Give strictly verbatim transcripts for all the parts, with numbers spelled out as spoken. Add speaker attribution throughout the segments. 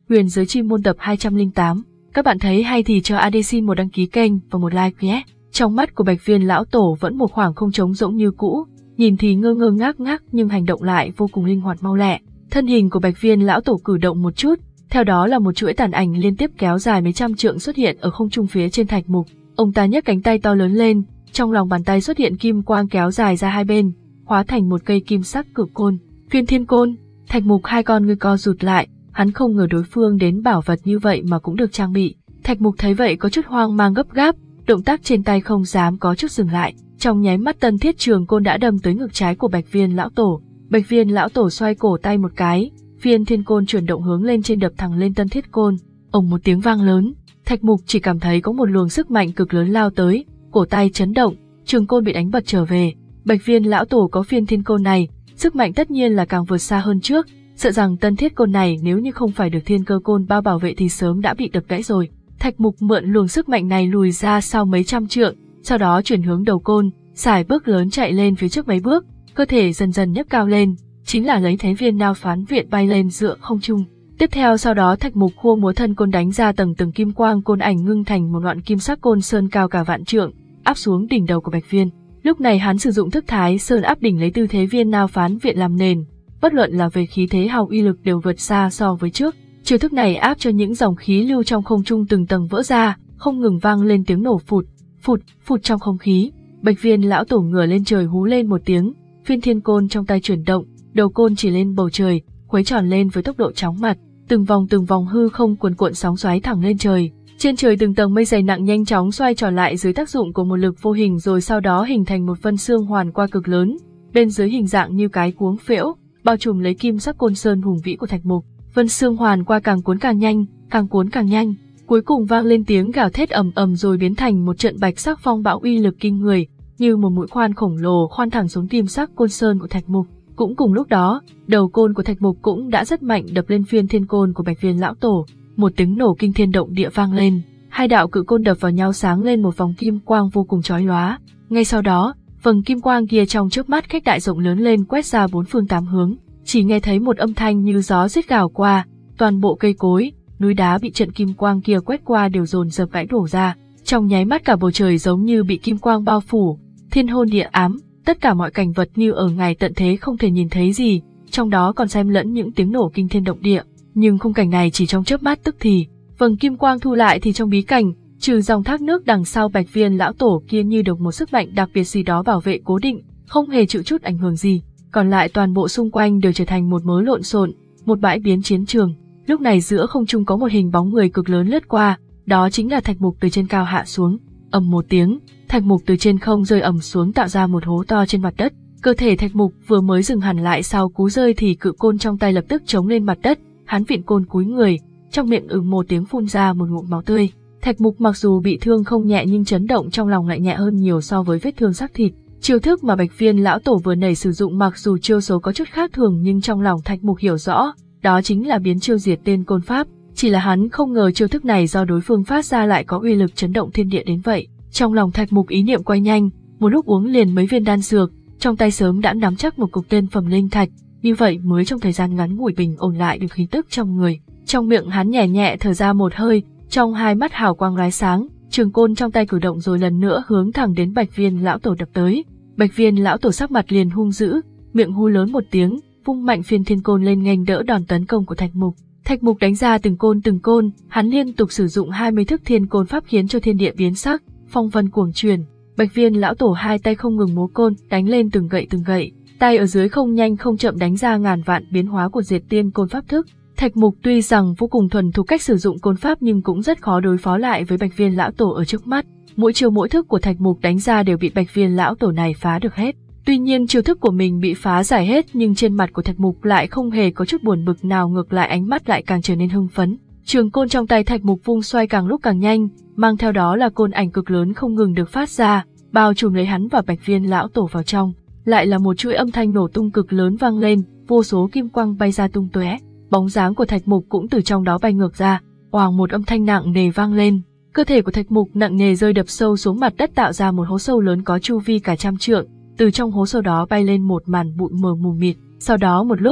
Speaker 1: Huyền Giới Chi Môn tập hai trăm lẻ tám. Các bạn thấy hay thì cho a đê xin một đăng ký kênh và một like nhé. Trong mắt của Bạch Viên lão tổ vẫn một khoảng không trống rỗng như cũ, nhìn thì ngơ ngơ ngác ngác nhưng hành động lại vô cùng linh hoạt mau lẹ. Thân hình của Bạch Viên lão tổ cử động một chút, theo đó là một chuỗi tàn ảnh liên tiếp kéo dài mấy trăm trượng xuất hiện ở không trung phía trên thạch mục. Ông ta nhấc cánh tay to lớn lên, trong lòng bàn tay xuất hiện kim quang kéo dài ra hai bên, hóa thành một cây kim sắc cự côn, Phiên Thiên Côn. Thạch mục hai con ngươi co rụt lại, hắn không ngờ đối phương đến bảo vật như vậy mà cũng được trang bị. Thạch mục thấy vậy có chút hoang mang gấp gáp, động tác trên tay không dám có chút dừng lại. Trong nháy mắt Tân Thiết Trường Côn đã đâm tới ngực trái của Bạch Viên lão tổ. Bạch Viên lão tổ xoay cổ tay một cái, Phiên Thiên Côn chuyển động hướng lên trên đập thẳng lên Tân Thiết Côn. Ầm một tiếng vang lớn, Thạch mục chỉ cảm thấy có một luồng sức mạnh cực lớn lao tới, cổ tay chấn động, trường côn bị đánh bật trở về. Bạch Viên lão tổ có Phiên Thiên Côn này, sức mạnh tất nhiên là càng vượt xa hơn trước, sợ rằng Tân Thiết Côn này nếu như không phải được Thiên Cơ Côn bao bảo vệ thì sớm đã bị đập gãy rồi. Thạch mục mượn luồng sức mạnh này lùi ra sau mấy trăm trượng, sau đó chuyển hướng đầu côn, xài bước lớn chạy lên phía trước mấy bước, cơ thể dần dần nhấc cao lên, chính là lấy thế viên Nao Phán Viện bay lên giữa không trung. Tiếp theo sau đó Thạch mục khua múa thân côn đánh ra tầng tầng kim quang, côn ảnh ngưng thành một ngọn kim sắc côn sơn cao cả vạn trượng, áp xuống đỉnh đầu của Bạch Viên. Lúc này hắn sử dụng thức Thái Sơn áp đỉnh lấy tư thế viên Nao Phán Viện làm nền, bất luận là về khí thế hào uy lực đều vượt xa so với trước. Chiêu thức này áp cho những dòng khí lưu trong không trung từng tầng vỡ ra, không ngừng vang lên tiếng nổ phụt, phụt, phụt trong không khí. Bạch Viên lão tổ ngửa lên trời hú lên một tiếng, Phiên Thiên Côn trong tay chuyển động, đầu côn chỉ lên bầu trời, khuấy tròn lên với tốc độ chóng mặt, từng vòng từng vòng hư không cuồn cuộn sóng xoáy thẳng lên trời. Trên trời từng tầng mây dày nặng nhanh chóng xoay tròn lại dưới tác dụng của một lực vô hình, rồi sau đó hình thành một vân xương hoàn qua cực lớn, bên dưới hình dạng như cái cuống phễu, bao trùm lấy kim sắc côn sơn hùng vĩ của Thạch mục. Vân xương hoàn qua càng cuốn càng nhanh, càng cuốn càng nhanh, cuối cùng vang lên tiếng gào thét ầm ầm rồi biến thành một trận bạch sắc phong bão uy lực kinh người, như một mũi khoan khổng lồ khoan thẳng xuống kim sắc côn sơn của Thạch mục. Cũng cùng lúc đó, đầu côn của Thạch mục cũng đã rất mạnh đập lên Phiên Thiên Côn của Bạch Viên lão tổ, một tiếng nổ kinh thiên động địa vang lên, hai đạo cự côn đập vào nhau sáng lên một vòng kim quang vô cùng chói lóa. Ngay sau đó, vầng kim quang kia trong chớp mắt kích đại rộng lớn lên quét ra bốn phương tám hướng. Chỉ nghe thấy một âm thanh như gió rít gào qua, toàn bộ cây cối, núi đá bị trận kim quang kia quét qua đều dồn dập gãy đổ ra. Trong nháy mắt cả bầu trời giống như bị kim quang bao phủ, thiên hôn địa ám, tất cả mọi cảnh vật như ở ngày tận thế không thể nhìn thấy gì, trong đó còn xen lẫn những tiếng nổ kinh thiên động địa. Nhưng khung cảnh này chỉ trong chớp mắt tức thì, vầng kim quang thu lại thì trong bí cảnh, trừ dòng thác nước đằng sau Bạch Viên lão tổ kia như được một sức mạnh đặc biệt gì đó bảo vệ cố định, không hề chịu chút ảnh hưởng gì. Còn lại toàn bộ xung quanh đều trở thành một mớ lộn xộn, một bãi biến chiến trường. Lúc này giữa không trung có một hình bóng người cực lớn lướt qua, đó chính là Thạch mục từ trên cao hạ xuống. Ầm một tiếng, Thạch mục từ trên không rơi ầm xuống tạo ra một hố to trên mặt đất. Cơ thể Thạch mục vừa mới dừng hẳn lại sau cú rơi thì cự côn trong tay lập tức chống lên mặt đất, hắn vịn côn cúi người, trong miệng ừm một tiếng phun ra một ngụm máu tươi. Thạch mục mặc dù bị thương không nhẹ nhưng chấn động trong lòng lại nhẹ hơn nhiều so với vết thương xác thịt. Chiêu thức mà Bạch Viên lão tổ vừa nãy sử dụng mặc dù chiêu số có chút khác thường nhưng trong lòng Thạch mục hiểu rõ, đó chính là biến chiêu diệt tên côn pháp, chỉ là hắn không ngờ chiêu thức này do đối phương phát ra lại có uy lực chấn động thiên địa đến vậy. Trong lòng Thạch mục ý niệm quay nhanh, một lúc uống liền mấy viên đan dược, trong tay sớm đã nắm chắc một cục tên phẩm linh thạch, như vậy mới trong thời gian ngắn ngủi bình ổn lại được khí tức trong người. Trong miệng hắn nhẹ nhẹ thở ra một hơi, trong hai mắt hào quang lóe sáng, trường côn trong tay cử động rồi lần nữa hướng thẳng đến Bạch Viên lão tổ đập tới. Bạch Viên lão tổ sắc mặt liền hung dữ, miệng hú lớn một tiếng, vung mạnh Phiên Thiên Côn lên nghênh đỡ đòn tấn công của Thạch mục. Thạch mục đánh ra từng côn từng côn, hắn liên tục sử dụng hai mươi thức thiên côn pháp khiến cho thiên địa biến sắc, phong vân cuồng chuyển. Bạch Viên lão tổ hai tay không ngừng múa côn, đánh lên từng gậy từng gậy, tay ở dưới không nhanh không chậm đánh ra ngàn vạn biến hóa của diệt tiên côn pháp thức. Thạch mục tuy rằng vô cùng thuần thục cách sử dụng côn pháp nhưng cũng rất khó đối phó lại với Bạch Viên lão tổ ở trước mắt. Mỗi chiêu mỗi thức của Thạch mục đánh ra đều bị Bạch Viên lão tổ này phá được hết. Tuy nhiên chiêu thức của mình bị phá giải hết nhưng trên mặt của Thạch mục lại không hề có chút buồn bực nào, ngược lại ánh mắt lại càng trở nên hưng phấn. Trường côn trong tay Thạch mục vung xoay càng lúc càng nhanh, mang theo đó là côn ảnh cực lớn không ngừng được phát ra, bao trùm lấy hắn và Bạch Viên lão tổ vào trong. Lại là một chuỗi âm thanh nổ tung cực lớn vang lên, vô số kim quang bay ra tung tóe. Bóng dáng của Thạch mục cũng từ trong đó bay ngược ra, oàng một âm thanh nặng nề vang lên. Cơ thể của Thạch mục nặng nề rơi đập sâu xuống mặt đất tạo ra một hố sâu lớn có chu vi cả trăm trượng. Từ trong hố sâu đó bay lên một màn bụi mờ mù mịt. Sau đó một lúc,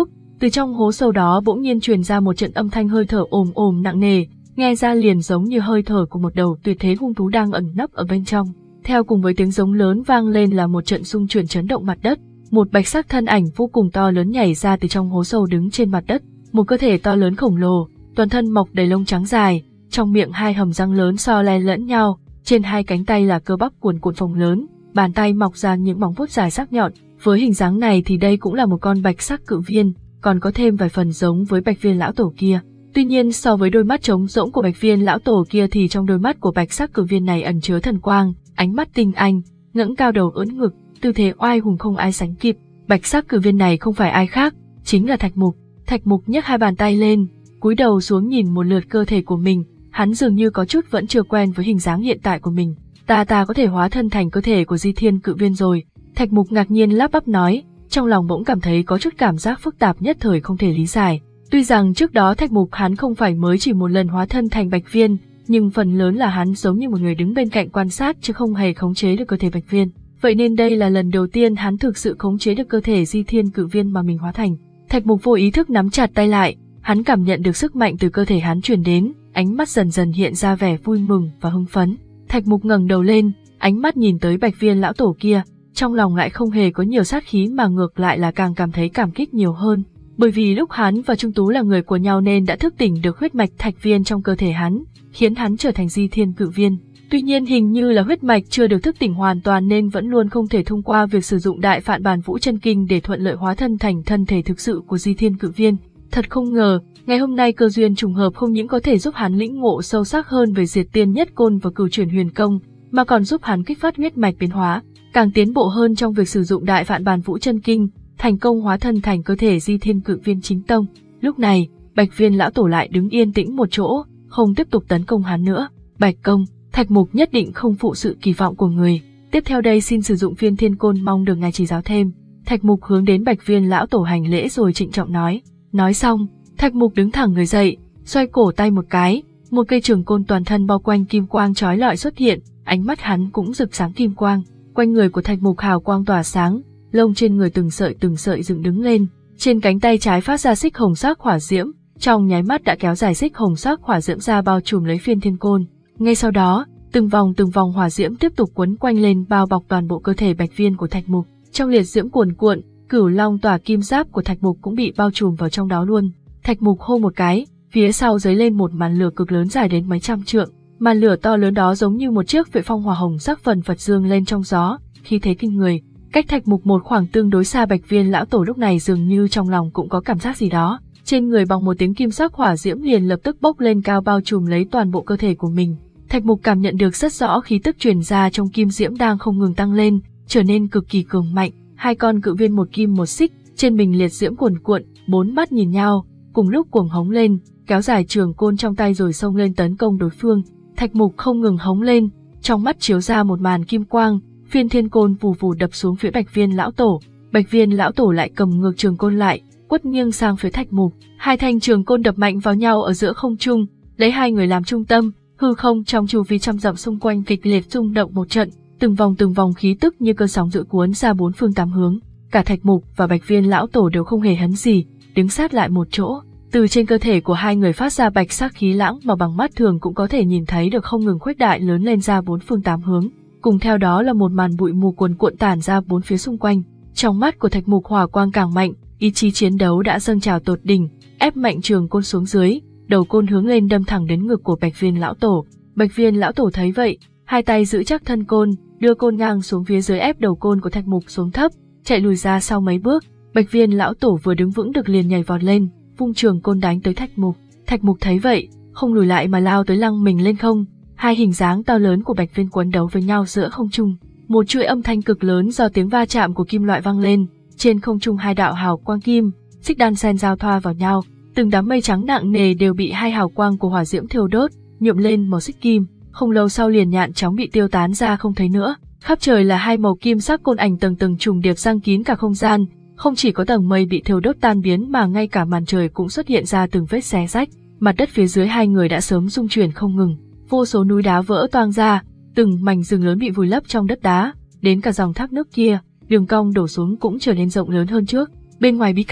Speaker 1: Từ trong hố sâu đó bỗng nhiên truyền ra một trận âm thanh hơi thở ồm ồm nặng nề, nghe ra liền giống như hơi thở của một đầu tuyệt thế hung thú đang ẩn nấp ở bên trong. Theo cùng với tiếng giống lớn vang lên là một trận rung chuyển chấn động mặt đất, một bạch sắc thân ảnh vô cùng to lớn nhảy ra từ trong hố sâu đứng trên mặt đất, một cơ thể to lớn khổng lồ, toàn thân mọc đầy lông trắng dài, trong miệng hai hầm răng lớn so le lẫn nhau, trên hai cánh tay là cơ bắp cuồn cuộn phồng lớn, bàn tay mọc ra những móng vuốt dài sắc nhọn. Với hình dáng này thì đây cũng là một con bạch sắc cự viên, còn có thêm vài phần giống với bạch viên lão tổ kia. Tuy nhiên so với đôi mắt trống rỗng của bạch viên lão tổ kia thì trong đôi mắt của bạch sắc cự viên này ẩn chứa thần quang, ánh mắt tinh anh, ngẩng cao đầu ưỡn ngực, tư thế oai hùng không ai sánh kịp. Bạch sắc cự viên này không phải ai khác, chính là Thạch Mục. Thạch Mục nhấc hai bàn tay lên, cúi đầu xuống nhìn một lượt cơ thể của mình, hắn dường như có chút vẫn chưa quen với hình dáng hiện tại của mình. Ta ta có thể hóa thân thành cơ thể của Di Thiên Cự Viên rồi. Thạch Mục ngạc nhiên lắp bắp nói, trong lòng bỗng cảm thấy có chút cảm giác phức tạp nhất thời không thể lý giải. Tuy rằng trước đó Thạch Mục hắn không phải mới chỉ một lần hóa thân thành Bạch Viên, nhưng phần lớn là hắn giống như một người đứng bên cạnh quan sát chứ không hề khống chế được cơ thể Bạch Viên. Vậy nên đây là lần đầu tiên hắn thực sự khống chế được cơ thể Di Thiên Cự Viên mà mình hóa thành. Thạch Mục vô ý thức nắm chặt tay lại, hắn cảm nhận được sức mạnh từ cơ thể hắn truyền đến, ánh mắt dần dần hiện ra vẻ vui mừng và hưng phấn. Thạch Mục ngẩng đầu lên, ánh mắt nhìn tới Bạch Viên lão tổ kia, trong lòng lại không hề có nhiều sát khí mà ngược lại là càng cảm thấy cảm kích nhiều hơn. Bởi vì lúc hắn và Trung Tú là người của nhau nên đã thức tỉnh được huyết mạch thạch viên trong cơ thể hắn, khiến hắn trở thành Di Thiên Cự Viên. Tuy nhiên hình như là huyết mạch chưa được thức tỉnh hoàn toàn nên vẫn luôn không thể thông qua việc sử dụng Đại Phạn Bản Vũ Chân Kinh để thuận lợi hóa thân thành thân thể thực sự của Di Thiên Cự Viên. Thật không ngờ, ngày hôm nay cơ duyên trùng hợp không những có thể giúp hắn lĩnh ngộ sâu sắc hơn về Diệt Tiên Nhất Côn và Cửu Chuyển Huyền Công, mà còn giúp hắn kích phát huyết mạch biến hóa, càng tiến bộ hơn trong việc sử dụng Đại Phạn Bản Vũ Chân Kinh, thành công hóa thân thành cơ thể Di Thiên Cự Viên chính tông. Lúc này, Bạch Viên lão tổ lại đứng yên tĩnh một chỗ, không tiếp tục tấn công hắn nữa. Bạch công, Thạch Mục nhất định không phụ sự kỳ vọng của người. Tiếp theo đây xin sử dụng Phiên Thiên Côn, mong được ngài chỉ giáo thêm. Thạch Mục hướng đến Bạch Viên lão tổ hành lễ rồi trịnh trọng nói. Nói xong, Thạch Mục đứng thẳng người dậy, xoay cổ tay một cái, một cây trường côn toàn thân bao quanh kim quang chói lọi xuất hiện, ánh mắt hắn cũng rực sáng kim quang. Quanh người của Thạch Mục hào quang tỏa sáng, lông trên người từng sợi từng sợi dựng đứng lên, trên cánh tay trái phát ra xích hồng sắc hỏa diễm, trong nháy mắt đã kéo dài xích hồng sắc hỏa diễm ra bao trùm lấy Phiên Thiên Côn. Ngay sau đó, từng vòng từng vòng hỏa diễm tiếp tục quấn quanh lên bao bọc toàn bộ cơ thể Bạch Viên của Thạch Mục. Trong liệt diễm cuồn cuộn, Cửu Long tỏa kim giáp của Thạch Mục cũng bị bao trùm vào trong đó luôn. Thạch Mục hô một cái, phía sau giấy lên một màn lửa cực lớn dài đến mấy trăm trượng. Màn lửa to lớn đó giống như một chiếc vệ phong hỏa hồng sắc phần phật dương lên trong gió, khí thế kinh người. Cách Thạch Mục một khoảng tương đối xa, Bạch Viên lão tổ lúc này dường như trong lòng cũng có cảm giác gì đó. Trên người bằng một tiếng kim sắc hỏa diễm liền lập tức bốc lên cao bao trùm lấy toàn bộ cơ thể của mình. Thạch Mục cảm nhận được rất rõ khí tức truyền ra trong kim diễm đang không ngừng tăng lên, trở nên cực kỳ cường mạnh. Hai con cự viên một kim một xích, trên mình liệt diễm cuồn cuộn, bốn mắt nhìn nhau, cùng lúc cuồng hống lên, kéo dài trường côn trong tay rồi xông lên tấn công đối phương. Thạch Mục không ngừng hống lên, trong mắt chiếu ra một màn kim quang, Phiên Thiên Côn vù vù đập xuống phía Bạch Viên lão tổ. Bạch Viên lão tổ lại cầm ngược trường côn lại, quất nghiêng sang phía Thạch Mục. Hai thanh trường côn đập mạnh vào nhau ở giữa không trung, lấy hai người làm trung tâm, hư không trong chu vi trăm dặm xung quanh kịch liệt rung động một trận, từng vòng từng vòng khí tức như cơn sóng dữ cuốn ra bốn phương tám hướng. Cả Thạch Mục và Bạch Viên lão tổ đều không hề hấn gì, đứng sát lại một chỗ. Từ trên cơ thể của hai người phát ra bạch sắc khí lãng mà bằng mắt thường cũng có thể nhìn thấy được không ngừng khuếch đại lớn lên ra bốn phương tám hướng. Cùng theo đó là một màn bụi mù cuồn cuộn tản ra bốn phía xung quanh. Trong mắt của Thạch Mục hỏa quang càng mạnh, ý chí chiến đấu đã dâng trào tột đỉnh, ép mạnh trường côn xuống dưới, đầu côn hướng lên đâm thẳng đến ngực của Bạch Viên lão tổ. Bạch Viên lão tổ thấy vậy, hai tay giữ chắc thân côn, đưa côn ngang xuống phía dưới ép đầu côn của Thạch Mục xuống thấp, chạy lùi ra sau mấy bước. Bạch Viên lão tổ vừa đứng vững được liền nhảy vọt lên, vung trường côn đánh tới Thạch Mục. Thạch Mục thấy vậy, không lùi lại mà lao tới lăng mình lên không. Hai hình dáng to lớn của Bạch Viên quấn đấu với nhau giữa không trung. Một chuỗi âm thanh cực lớn do tiếng va chạm của kim loại vang lên, trên không trung hai đạo hào quang kim, xích đan sen giao thoa vào nhau, từng đám mây trắng nặng nề đều bị hai hào quang của hỏa diễm thiêu đốt, nhuộm lên màu xích kim. Không lâu sau liền nhạn chóng bị tiêu tán ra không thấy nữa. Khắp trời là hai màu kim sắc côn ảnh tầng tầng trùng điệp giăng kín cả không gian, không chỉ có tầng mây bị thiêu đốt tan biến mà ngay cả màn trời cũng xuất hiện ra từng vết xé rách. Mặt đất phía dưới hai người đã sớm rung chuyển không ngừng, vô số núi đá vỡ toang ra, từng mảnh rừng lớn bị vùi lấp trong đất đá, đến cả dòng thác nước kia, đường cong đổ xuống cũng trở nên rộng lớn hơn trước. Bên ngoài bí cảnh,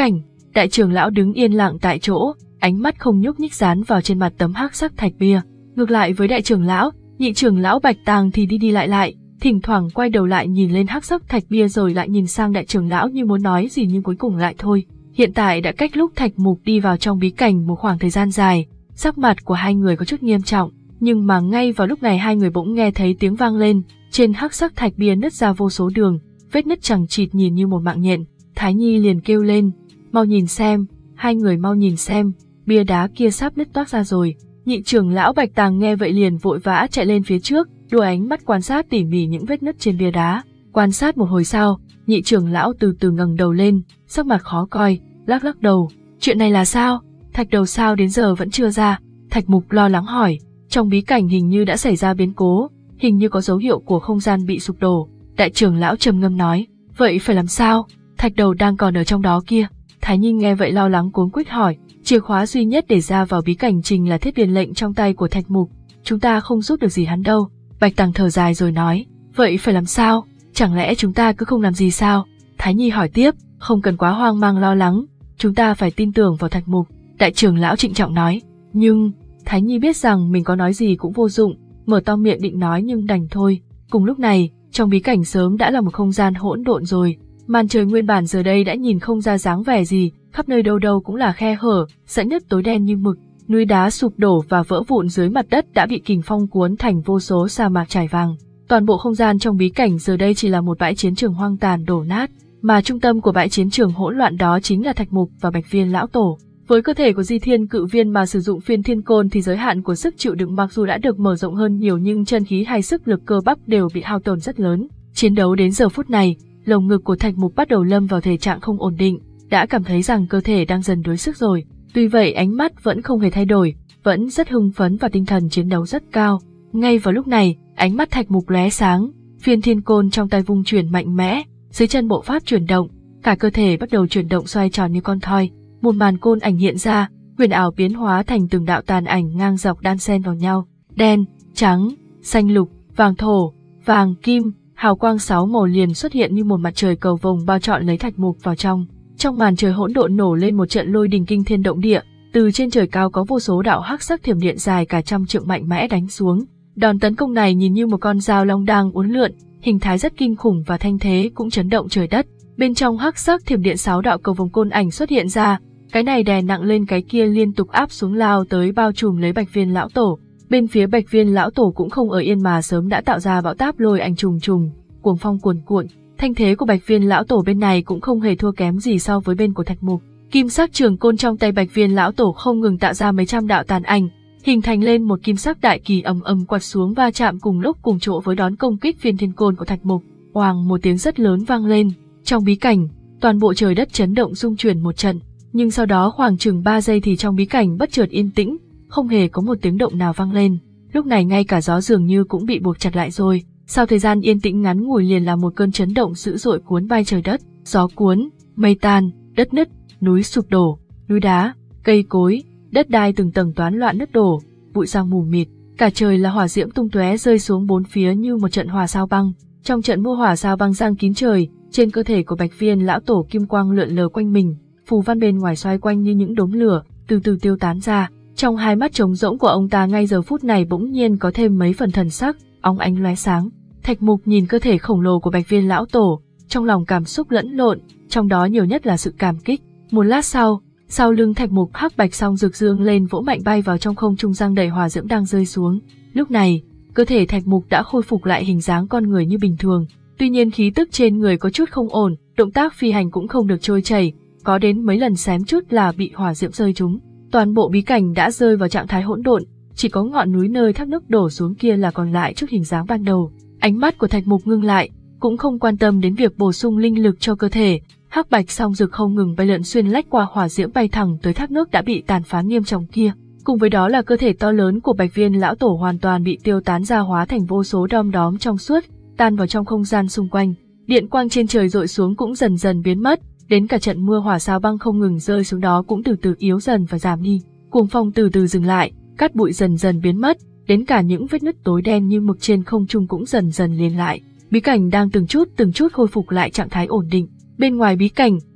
Speaker 1: Đại trưởng lão đứng yên lặng tại chỗ, ánh mắt không nhúc nhích dán vào trên mặt tấm hắc sắc thạch bia. Ngược lại với đại trưởng lão, nhị trưởng lão Bạch Tàng thì đi đi lại lại, thỉnh thoảng quay đầu lại nhìn lên hắc sắc thạch bia rồi lại nhìn sang đại trưởng lão như muốn nói gì nhưng cuối cùng lại thôi. Hiện tại đã cách lúc Thạch Mục đi vào trong bí cảnh một khoảng thời gian dài, sắc mặt của hai người có chút nghiêm trọng, nhưng mà ngay vào lúc này hai người bỗng nghe thấy tiếng vang lên, trên hắc sắc thạch bia nứt ra vô số đường, vết nứt chằng chịt nhìn như một mạng nhện. Thái Nhi liền kêu lên, mau nhìn xem, hai người mau nhìn xem, bia đá kia sắp nứt toác ra rồi. Nhị trưởng lão Bạch Tàng nghe vậy liền vội vã chạy lên phía trước, đôi ánh mắt quan sát tỉ mỉ những vết nứt trên bia đá. Quan sát một hồi sau, nhị trưởng lão từ từ ngẩng đầu lên, sắc mặt khó coi, lắc lắc đầu. Chuyện này là sao? Thạch đầu sao đến giờ vẫn chưa ra? Thạch Mục lo lắng hỏi. Trong bí cảnh hình như đã xảy ra biến cố, hình như có dấu hiệu của không gian bị sụp đổ. Đại trưởng lão trầm ngâm nói. Vậy phải làm sao? Thạch đầu đang còn ở trong đó kia. Thái Nhi nghe vậy lo lắng cuống quýt hỏi. Chìa khóa duy nhất để ra vào bí cảnh chính là thiết điền lệnh trong tay của Thạch Mục. Chúng ta không giúp được gì hắn đâu. Bạch Tàng thở dài rồi nói. Vậy phải làm sao? Chẳng lẽ chúng ta cứ không làm gì sao? Thái Nhi hỏi tiếp. Không cần quá hoang mang lo lắng. Chúng ta phải tin tưởng vào Thạch Mục. Đại trưởng lão trịnh trọng nói. Nhưng... Thái Nhi biết rằng mình có nói gì cũng vô dụng, mở to miệng định nói nhưng đành thôi. Cùng lúc này, trong bí cảnh sớm đã là một không gian hỗn độn rồi. Màn trời nguyên bản giờ đây đã nhìn không ra dáng vẻ gì, khắp nơi đâu đâu cũng là khe hở, dãy nứt tối đen như mực, núi đá sụp đổ và vỡ vụn dưới mặt đất đã bị kình phong cuốn thành vô số sa mạc trải vàng. Toàn bộ không gian trong bí cảnh giờ đây chỉ là một bãi chiến trường hoang tàn đổ nát, mà trung tâm của bãi chiến trường hỗn loạn đó chính là Thạch Mục và Bạch Viên lão tổ. Với cơ thể của Di Thiên Cự Viên mà sử dụng Phiên Thiên Côn thì giới hạn của sức chịu đựng mặc dù đã được mở rộng hơn nhiều nhưng chân khí hay sức lực cơ bắp đều bị hao tổn rất lớn. Chiến đấu đến giờ phút này, lồng ngực của Thạch Mục bắt đầu lâm vào thể trạng không ổn định, đã cảm thấy rằng cơ thể đang dần đuối sức rồi. Tuy vậy ánh mắt vẫn không hề thay đổi, vẫn rất hưng phấn và tinh thần chiến đấu rất cao. Ngay vào lúc này, ánh mắt Thạch Mục lóe sáng, Phiên Thiên Côn trong tay vung chuyển mạnh mẽ, dưới chân bộ pháp chuyển động, cả cơ thể bắt đầu chuyển động xoay tròn như con thoi. Một màn côn ảnh hiện ra, huyền ảo biến hóa thành từng đạo tàn ảnh ngang dọc đan xen vào nhau, đen, trắng, xanh lục, vàng thổ, vàng kim, hào quang sáu màu liền xuất hiện như một mặt trời cầu vồng bao trọn lấy Thạch Mục vào trong. Trong màn trời hỗn độn nổ lên một trận lôi đình kinh thiên động địa, từ trên trời cao có vô số đạo hắc sắc thiểm điện dài cả trăm trượng mạnh mẽ đánh xuống. Đòn tấn công này nhìn như một con dao long đang uốn lượn, hình thái rất kinh khủng và thanh thế cũng chấn động trời đất. Bên trong hắc sắc thiểm điện sáu đạo cầu vồng côn ảnh xuất hiện ra. Cái này đè nặng lên cái kia liên tục áp xuống lao tới bao trùm lấy Bạch Viên lão tổ. Bên phía Bạch Viên lão tổ cũng không ở yên mà sớm đã tạo ra bão táp lôi ảnh trùng trùng, cuồng phong cuồn cuộn. Thanh thế của Bạch Viên lão tổ bên này cũng không hề thua kém gì so với bên của Thạch Mục. Kim sắc trường côn trong tay Bạch Viên lão tổ không ngừng tạo ra mấy trăm đạo tàn ảnh, hình thành lên một kim sắc đại kỳ ầm ầm quạt xuống va chạm cùng lúc cùng chỗ với đón công kích Phiên Thiên Côn của Thạch Mục. Oàng một tiếng rất lớn vang lên, trong bí cảnh, toàn bộ trời đất chấn động rung chuyển một trận. Nhưng sau đó khoảng chừng ba giây thì trong bí cảnh bất chợt yên tĩnh, không hề có một tiếng động nào vang lên. Lúc này ngay cả gió dường như cũng bị buộc chặt lại rồi. Sau thời gian yên tĩnh ngắn ngủi liền là một cơn chấn động dữ dội cuốn bay trời đất, gió cuốn, mây tan, đất nứt, núi sụp đổ, núi đá, cây cối, đất đai từng tầng toán loạn nứt đổ, bụi giăng mù mịt, cả trời là hỏa diễm tung tóe rơi xuống bốn phía như một trận hỏa sao băng. Trong trận mưa hỏa sao băng giăng kín trời, trên cơ thể của Bạch Viên lão tổ kim quang lượn lờ quanh mình. Phù văn bên ngoài xoay quanh như những đốm lửa, từ từ tiêu tán ra. Trong hai mắt trống rỗng của ông ta ngay giờ phút này bỗng nhiên có thêm mấy phần thần sắc, óng ánh lóe sáng. Thạch Mục nhìn cơ thể khổng lồ của Bạch Viên lão tổ, trong lòng cảm xúc lẫn lộn, trong đó nhiều nhất là sự cảm kích. Một lát sau, sau lưng Thạch Mục hắc bạch song rực dương lên vỗ mạnh bay vào trong không trung giăng đầy hỏa diễm đang rơi xuống. Lúc này, cơ thể Thạch Mục đã khôi phục lại hình dáng con người như bình thường. Tuy nhiên khí tức trên người có chút không ổn, động tác phi hành cũng không được trôi chảy. Có đến mấy lần xém chút là bị hỏa diễm rơi trúng. Toàn bộ bí cảnh đã rơi vào trạng thái hỗn độn, chỉ có ngọn núi nơi thác nước đổ xuống kia là còn lại chút hình dáng ban đầu. Ánh mắt của Thạch Mục ngưng lại, cũng không quan tâm đến việc bổ sung linh lực cho cơ thể. Hắc bạch song rực không ngừng bay lượn xuyên lách qua hỏa diễm bay thẳng tới thác nước đã bị tàn phá nghiêm trọng kia. Cùng với đó là cơ thể to lớn của Bạch Viên lão tổ hoàn toàn bị tiêu tán ra hóa thành vô số đom đóm trong suốt, tan vào trong không gian xung quanh. Điện quang trên trời dội xuống cũng dần dần biến mất. Đến cả trận mưa hỏa sao băng không ngừng rơi xuống đó cũng từ từ yếu dần và giảm đi. Cuồng phong từ từ dừng lại, cát bụi dần dần biến mất, đến cả những vết nứt tối đen như mực trên không trung cũng dần dần liền lại. Bí cảnh đang từng chút từng chút khôi phục lại trạng thái ổn định. Bên ngoài bí cảnh,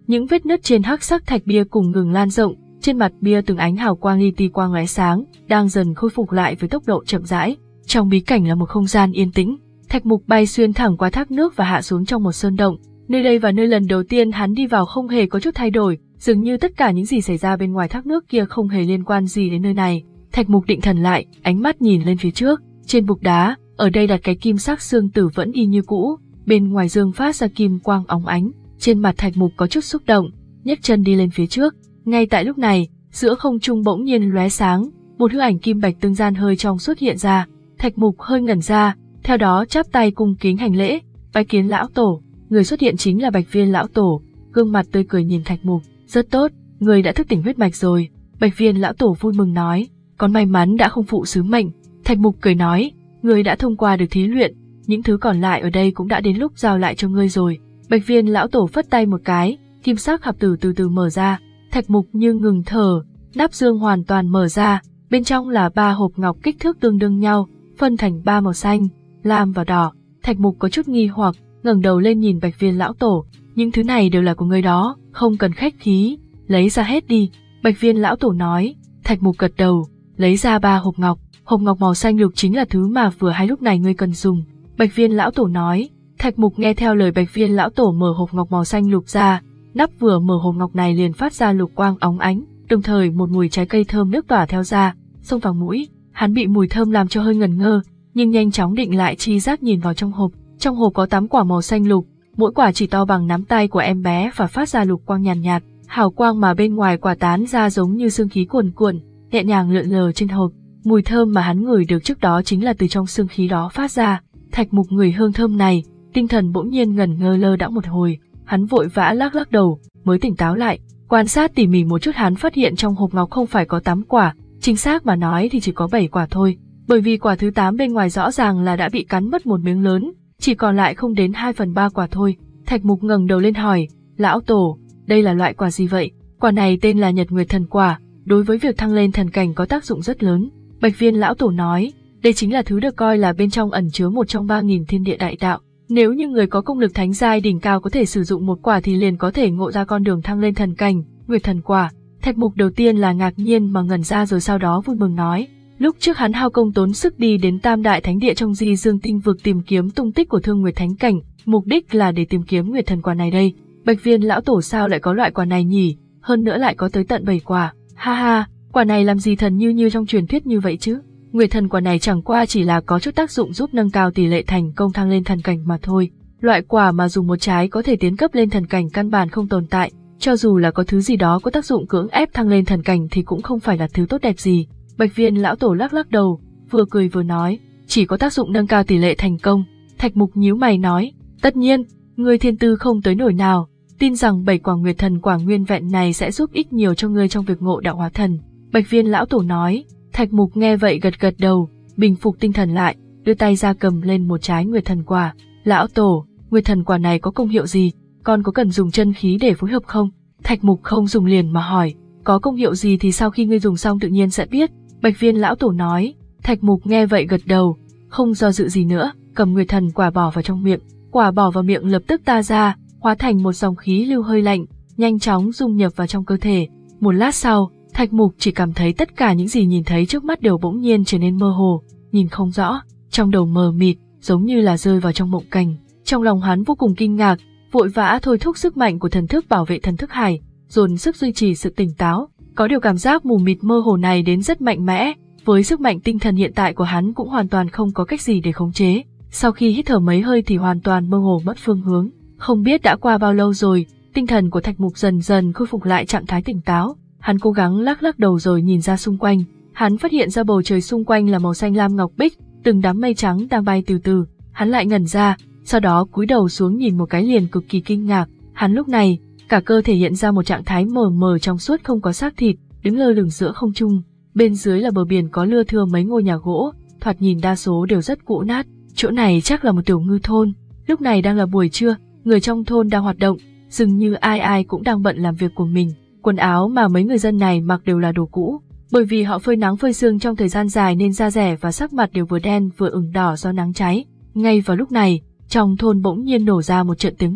Speaker 1: Những vết nứt trên hắc sắc thạch bia cùng ngừng lan rộng, trên mặt bia từng ánh hào quang li ti quang lóe sáng, đang dần khôi phục lại với tốc độ chậm rãi. Trong bí cảnh là một không gian yên tĩnh, Thạch Mục bay xuyên thẳng qua thác nước và hạ xuống trong một sơn động. Nơi đây và nơi lần đầu tiên hắn đi vào không hề có chút thay đổi, dường như tất cả những gì xảy ra bên ngoài thác nước kia không hề liên quan gì đến nơi này. Thạch Mục định thần lại, ánh mắt nhìn lên phía trước, trên bục đá, ở đây đặt cái kim sắc xương tử vẫn y như cũ, bên ngoài dương phát ra kim quang óng ánh. Trên mặt Thạch Mục có chút xúc động, nhấc chân đi lên phía trước. Ngay tại lúc này, giữa không trung bỗng nhiên lóe sáng, một hư ảnh kim bạch tương gian hơi trong xuất hiện ra. Thạch Mục hơi ngẩn ra, theo đó chắp tay cung kính hành lễ, bái kiến lão tổ. Người xuất hiện chính là Bạch Viên lão tổ, gương mặt tươi cười nhìn Thạch Mục. Rất tốt, người đã thức tỉnh huyết mạch rồi. Bạch Viên lão tổ vui mừng nói, còn may mắn đã không phụ sứ mệnh. Thạch Mục cười nói, người đã thông qua được thí luyện, những thứ còn lại ở đây cũng đã đến lúc giao lại cho ngươi rồi. Bạch Viên lão tổ phất tay một cái, kim sắc hạp tử từ từ mở ra. Thạch Mục như ngừng thở, nắp dương hoàn toàn mở ra, bên trong là ba hộp ngọc kích thước tương đương nhau, phân thành ba màu xanh, lam và đỏ. Thạch Mục có chút nghi hoặc, ngẩng đầu lên nhìn Bạch Viên lão tổ, những thứ này đều là của ngươi đó, không cần khách khí, lấy ra hết đi. Bạch Viên lão tổ nói. Thạch Mục gật đầu, lấy ra ba hộp ngọc, hộp ngọc màu xanh lục chính là thứ mà vừa hay lúc này ngươi cần dùng. Bạch Viên lão tổ nói. Thạch Mục nghe theo lời Bạch Viên lão tổ mở hộp ngọc màu xanh lục ra, nắp vừa mở hộp ngọc này liền phát ra lục quang óng ánh, đồng thời một mùi trái cây thơm nước tỏa theo ra, xông vào mũi. Hắn bị mùi thơm làm cho hơi ngẩn ngơ, nhưng nhanh chóng định lại chi giác nhìn vào trong hộp. Trong hộp có tám quả màu xanh lục, mỗi quả chỉ to bằng nắm tay của em bé và phát ra lục quang nhàn nhạt, nhạt, hào quang mà bên ngoài quả tán ra giống như sương khí cuồn cuộn, nhẹ nhàng lượn lờ trên hộp. Mùi thơm mà hắn ngửi được trước đó chính là từ trong sương khí đó phát ra. Thạch Mục ngửi hương thơm này, tinh thần bỗng nhiên ngẩn ngơ lơ đãng một hồi, hắn vội vã lắc lắc đầu, mới tỉnh táo lại. Quan sát tỉ mỉ một chút hắn phát hiện trong hộp ngọc không phải có tám quả, chính xác mà nói thì chỉ có bảy quả thôi, bởi vì quả thứ tám bên ngoài rõ ràng là đã bị cắn mất một miếng lớn, chỉ còn lại không đến hai phần ba quả thôi. Thạch Mục ngẩng đầu lên hỏi, lão tổ, đây là loại quả gì vậy? Quả này tên là Nhật Nguyệt Thần Quả, đối với việc thăng lên thần cảnh có tác dụng rất lớn. Bạch Viên lão tổ nói, đây chính là thứ được coi là bên trong ẩn chứa một trong ba nghìn thiên địa đại đạo. Nếu như người có công lực thánh giai đỉnh cao có thể sử dụng một quả thì liền có thể ngộ ra con đường thăng lên thần cảnh, Nguyệt Thần Quả. Thạch Mục đầu tiên là ngạc nhiên mà ngẩn ra rồi sau đó vui mừng nói, lúc trước hắn hao công tốn sức đi đến Tam Đại Thánh Địa trong Di Dương Tinh Vực tìm kiếm tung tích của Thương Nguyệt Thánh Cảnh, mục đích là để tìm kiếm Nguyệt Thần Quả này đây. Bạch Viên lão tổ sao lại có loại quả này nhỉ? Hơn nữa lại có tới tận bảy quả. Ha ha, quả này làm gì thần như như trong truyền thuyết như vậy chứ? Nguyệt Thần Quả này chẳng qua chỉ là có chút tác dụng giúp nâng cao tỷ lệ thành công thăng lên thần cảnh mà thôi. Loại quả mà dùng một trái có thể tiến cấp lên thần cảnh căn bản không tồn tại, cho dù là có thứ gì đó có tác dụng cưỡng ép thăng lên thần cảnh thì cũng không phải là thứ tốt đẹp gì. Bạch Viên lão tổ lắc lắc đầu, vừa cười vừa nói, chỉ có tác dụng nâng cao tỷ lệ thành công. Thạch Mục nhíu mày nói, tất nhiên, ngươi thiên tư không tới nổi nào, tin rằng bảy quả Nguyệt Thần Quả nguyên vẹn này sẽ giúp ích nhiều cho ngươi trong việc ngộ đạo hóa thần. Bạch Viên lão tổ nói. Thạch Mục nghe vậy gật gật đầu, bình phục tinh thần lại, đưa tay ra cầm lên một trái Nguyệt Thần Quả. Lão tổ, Nguyệt Thần Quả này có công hiệu gì? Con có cần dùng chân khí để phối hợp không? Thạch Mục không dùng liền mà hỏi, có công hiệu gì thì sau khi ngươi dùng xong tự nhiên sẽ biết. Bạch Viên lão tổ nói. Thạch Mục nghe vậy gật đầu, không do dự gì nữa, cầm Nguyệt Thần Quả bỏ vào trong miệng. Quả bỏ vào miệng lập tức ta ra, hóa thành một dòng khí lưu hơi lạnh, nhanh chóng dung nhập vào trong cơ thể. Một lát sau, Thạch Mục chỉ cảm thấy tất cả những gì nhìn thấy trước mắt đều bỗng nhiên trở nên mơ hồ, nhìn không rõ, trong đầu mờ mịt, giống như là rơi vào trong mộng cảnh. Trong lòng hắn vô cùng kinh ngạc, vội vã thôi thúc sức mạnh của thần thức bảo vệ thần thức hải, dồn sức duy trì sự tỉnh táo. Có điều cảm giác mù mịt mơ hồ này đến rất mạnh mẽ, với sức mạnh tinh thần hiện tại của hắn cũng hoàn toàn không có cách gì để khống chế. Sau khi hít thở mấy hơi thì hoàn toàn mơ hồ mất phương hướng. Không biết đã qua bao lâu rồi, tinh thần của Thạch Mục dần dần khôi phục lại trạng thái tỉnh táo. Hắn cố gắng lắc lắc đầu rồi nhìn ra xung quanh, hắn phát hiện ra bầu trời xung quanh là màu xanh lam ngọc bích, từng đám mây trắng đang bay từ từ. Hắn lại ngẩn ra, sau đó cúi đầu xuống nhìn một cái liền cực kỳ kinh ngạc. Hắn lúc này, cả cơ thể hiện ra một trạng thái mờ mờ trong suốt không có xác thịt, đứng lơ lửng giữa không trung. Bên dưới là bờ biển có lưa thưa mấy ngôi nhà gỗ, thoạt nhìn đa số đều rất cũ nát. Chỗ này chắc là một tiểu ngư thôn. Lúc này đang là buổi trưa, người trong thôn đang hoạt động, dường như ai ai cũng đang bận làm việc của mình. Quần áo mà mấy người dân này mặc đều là đồ cũ, bởi vì họ phơi nắng phơi sương trong thời gian dài nên da rẻ và sắc mặt đều vừa đen vừa ửng đỏ do nắng cháy. Ngay vào lúc này, trong thôn bỗng nhiên nổ ra một trận tiếng động,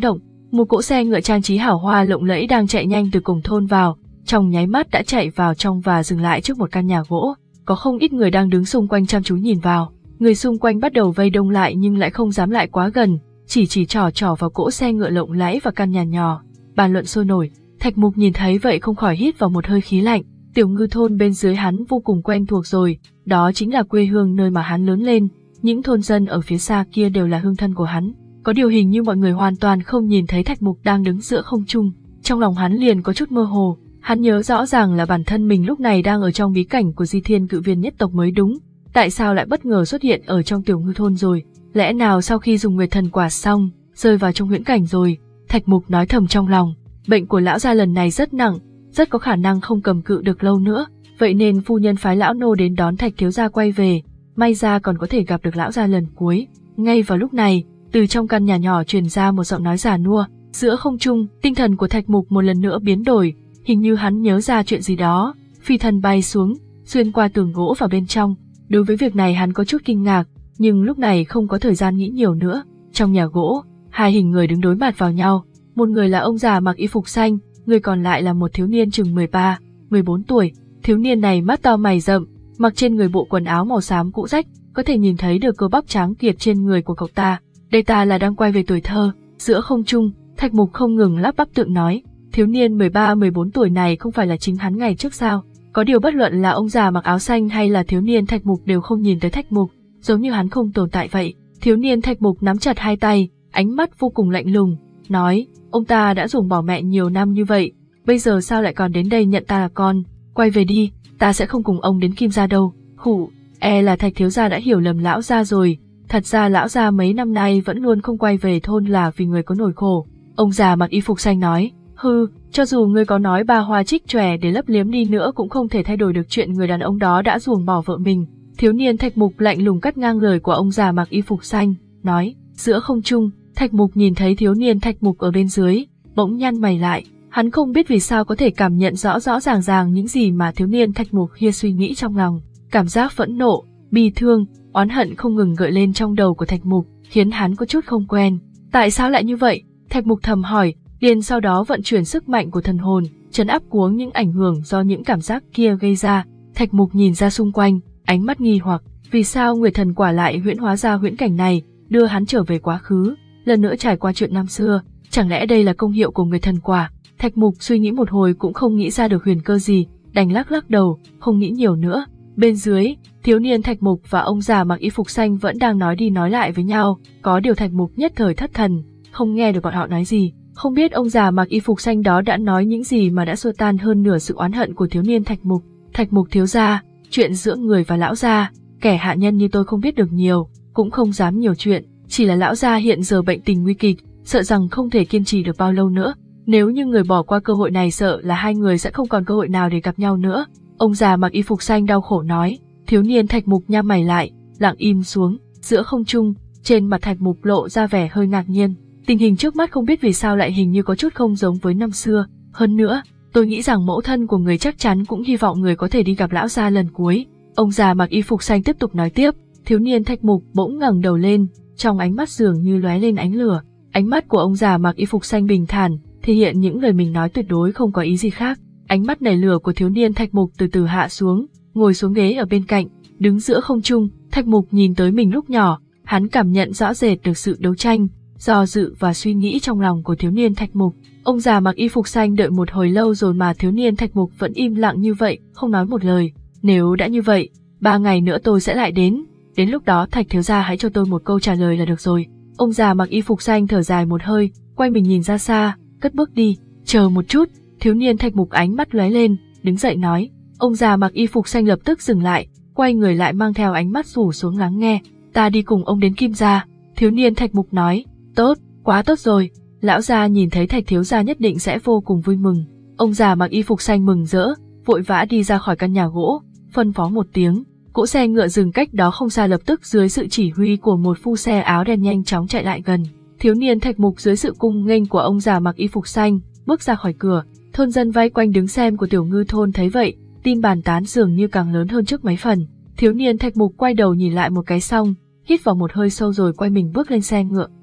Speaker 1: Một cỗ xe ngựa trang trí hào hoa lộng lẫy đang chạy nhanh từ cùng thôn vào, trong nháy mắt đã chạy vào trong và dừng lại trước một căn nhà gỗ. Có không ít người đang đứng xung quanh chăm chú nhìn vào. Người xung quanh bắt đầu vây đông lại nhưng lại không dám lại quá gần, chỉ chỉ trỏ trỏ vào cỗ xe ngựa lộng lẫy và căn nhà nhỏ, bàn luận sôi nổi. Thạch Mục nhìn thấy vậy không khỏi hít vào một hơi khí lạnh. Tiểu Ngư thôn bên dưới hắn vô cùng quen thuộc rồi, đó chính là quê hương nơi mà hắn lớn lên. Những thôn dân ở phía xa kia đều là hương thân của hắn. Có điều hình như mọi người hoàn toàn không nhìn thấy Thạch Mục đang đứng giữa không trung. Trong lòng hắn liền có chút mơ hồ. Hắn nhớ rõ ràng là bản thân mình lúc này đang ở trong bí cảnh của Di Thiên Cự Viên nhất tộc mới đúng. Tại sao lại bất ngờ xuất hiện ở trong Tiểu Ngư thôn rồi? Lẽ nào sau khi dùng Nguyệt Thần Quả xong, rơi vào trong huyễn cảnh rồi? Thạch Mục nói thầm trong lòng. Bệnh của lão gia lần này rất nặng, rất có khả năng không cầm cự được lâu nữa. Vậy nên phu nhân phái lão nô đến đón Thạch thiếu gia quay về. May ra còn có thể gặp được lão gia lần cuối. Ngay vào lúc này, từ trong căn nhà nhỏ truyền ra một giọng nói già nua. Giữa không trung, tinh thần của Thạch Mục một lần nữa biến đổi. Hình như hắn nhớ ra chuyện gì đó, phi thân bay xuống, xuyên qua tường gỗ vào bên trong. Đối với việc này hắn có chút kinh ngạc, nhưng lúc này không có thời gian nghĩ nhiều nữa. Trong nhà gỗ, hai hình người đứng đối mặt vào nhau. Một người là ông già mặc y phục xanh, người còn lại là một thiếu niên chừng mười ba, mười bốn tuổi. Thiếu niên này mắt to mày rậm, mặc trên người bộ quần áo màu xám cũ rách, có thể nhìn thấy được cơ bắp tráng kiệt trên người của cậu ta. Đây ta là đang quay về tuổi thơ. Giữa không trung, Thạch Mục không ngừng lắp bắp tự nói. Thiếu niên mười ba mười bốn tuổi này không phải là chính hắn ngày trước sao? Có điều bất luận là ông già mặc áo xanh hay là thiếu niên Thạch Mục đều không nhìn tới Thạch Mục, giống như hắn không tồn tại vậy. Thiếu niên Thạch Mục nắm chặt hai tay, ánh mắt vô cùng lạnh lùng, nói, ông ta đã dùng bỏ mẹ nhiều năm như vậy, bây giờ sao lại còn đến đây nhận ta là con? Quay về đi, ta sẽ không cùng ông đến Kim gia đâu. Khụ, e là Thạch thiếu gia đã hiểu lầm lão gia rồi. Thật ra lão gia mấy năm nay vẫn luôn không quay về thôn là vì người có nỗi khổ. Ông già mặc y phục xanh nói. Hừ, cho dù ngươi có nói ba hoa trích chòe để lấp liếm đi nữa cũng không thể thay đổi được chuyện người đàn ông đó đã ruồng bỏ vợ mình. Thiếu niên Thạch Mục lạnh lùng cắt ngang lời của ông già mặc y phục xanh, nói. Giữa không trung, Thạch Mục nhìn thấy thiếu niên Thạch Mục ở bên dưới, bỗng nhăn mày lại. Hắn không biết vì sao có thể cảm nhận rõ rõ ràng ràng những gì mà thiếu niên Thạch Mục kia suy nghĩ trong lòng. Cảm giác phẫn nộ, bi thương, oán hận không ngừng gợi lên trong đầu của Thạch Mục, khiến hắn có chút không quen. Tại sao lại như vậy? Thạch Mục thầm hỏi. Liền sau đó vận chuyển sức mạnh của thần hồn, trấn áp cuống những ảnh hưởng do những cảm giác kia gây ra. Thạch Mục nhìn ra xung quanh, ánh mắt nghi hoặc, vì sao Nguyệt Thần Quả lại huyễn hóa ra huyễn cảnh này, đưa hắn trở về quá khứ, lần nữa trải qua chuyện năm xưa, chẳng lẽ đây là công hiệu của Nguyệt Thần Quả? Thạch Mục suy nghĩ một hồi cũng không nghĩ ra được huyền cơ gì, đành lắc lắc đầu, không nghĩ nhiều nữa. Bên dưới, thiếu niên Thạch Mục và ông già mặc y phục xanh vẫn đang nói đi nói lại với nhau, có điều Thạch Mục nhất thời thất thần, không nghe được bọn họ nói gì. Không biết ông già mặc y phục xanh đó đã nói những gì mà đã xua tan hơn nửa sự oán hận của thiếu niên Thạch Mục. Thạch Mục thiếu gia, chuyện giữa người và lão gia, kẻ hạ nhân như tôi không biết được nhiều, cũng không dám nhiều chuyện, chỉ là lão gia hiện giờ bệnh tình nguy kịch, sợ rằng không thể kiên trì được bao lâu nữa. Nếu như người bỏ qua cơ hội này sợ là hai người sẽ không còn cơ hội nào để gặp nhau nữa. Ông già mặc y phục xanh đau khổ nói. Thiếu niên Thạch Mục nhắm mày lại, lặng im xuống. Giữa không trung, trên mặt Thạch Mục lộ ra vẻ hơi ngạc nhiên. Tình hình trước mắt không biết vì sao lại hình như có chút không giống với năm xưa. Hơn nữa, tôi nghĩ rằng mẫu thân của người chắc chắn cũng hy vọng người có thể đi gặp lão gia lần cuối. Ông già mặc y phục xanh tiếp tục nói tiếp. Thiếu niên Thạch Mục bỗng ngẩng đầu lên, trong ánh mắt dường như lóe lên ánh lửa. Ánh mắt của ông già mặc y phục xanh bình thản, thể hiện những lời mình nói tuyệt đối không có ý gì khác. Ánh mắt nảy lửa của thiếu niên Thạch Mục từ từ hạ xuống, ngồi xuống ghế ở bên cạnh, đứng giữa không trung. Thạch Mục nhìn tới mình lúc nhỏ, hắn cảm nhận rõ rệt được sự đấu tranh, do dự và suy nghĩ trong lòng của thiếu niên Thạch Mục. Ông già mặc y phục xanh đợi một hồi lâu rồi mà thiếu niên Thạch Mục vẫn im lặng như vậy, không nói một lời. Nếu đã như vậy, ba ngày nữa tôi sẽ lại đến, đến lúc đó Thạch thiếu gia hãy cho tôi một câu trả lời là được rồi. Ông già mặc y phục xanh thở dài một hơi, quay mình nhìn ra xa, cất bước đi. Chờ một chút, thiếu niên Thạch Mục ánh mắt lóe lên, đứng dậy nói. Ông già mặc y phục xanh lập tức dừng lại, quay người lại mang theo ánh mắt rủ xuống lắng nghe. Ta đi cùng ông đến Kim gia. Thiếu niên Thạch Mục nói. Tốt, quá tốt rồi. Lão gia nhìn thấy Thạch thiếu gia nhất định sẽ vô cùng vui mừng. Ông già mặc y phục xanh mừng rỡ, vội vã đi ra khỏi căn nhà gỗ, phân phó một tiếng. Cỗ xe ngựa dừng cách đó không xa lập tức dưới sự chỉ huy của một phu xe áo đen nhanh chóng chạy lại gần. Thiếu niên Thạch Mục dưới sự cung nghênh của ông già mặc y phục xanh, bước ra khỏi cửa. Thôn dân vây quanh đứng xem của Tiểu Ngư thôn thấy vậy, tin bàn tán dường như càng lớn hơn trước mấy phần. Thiếu niên Thạch Mục quay đầu nhìn lại một cái xong, hít vào một hơi sâu rồi quay mình bước lên xe ngựa.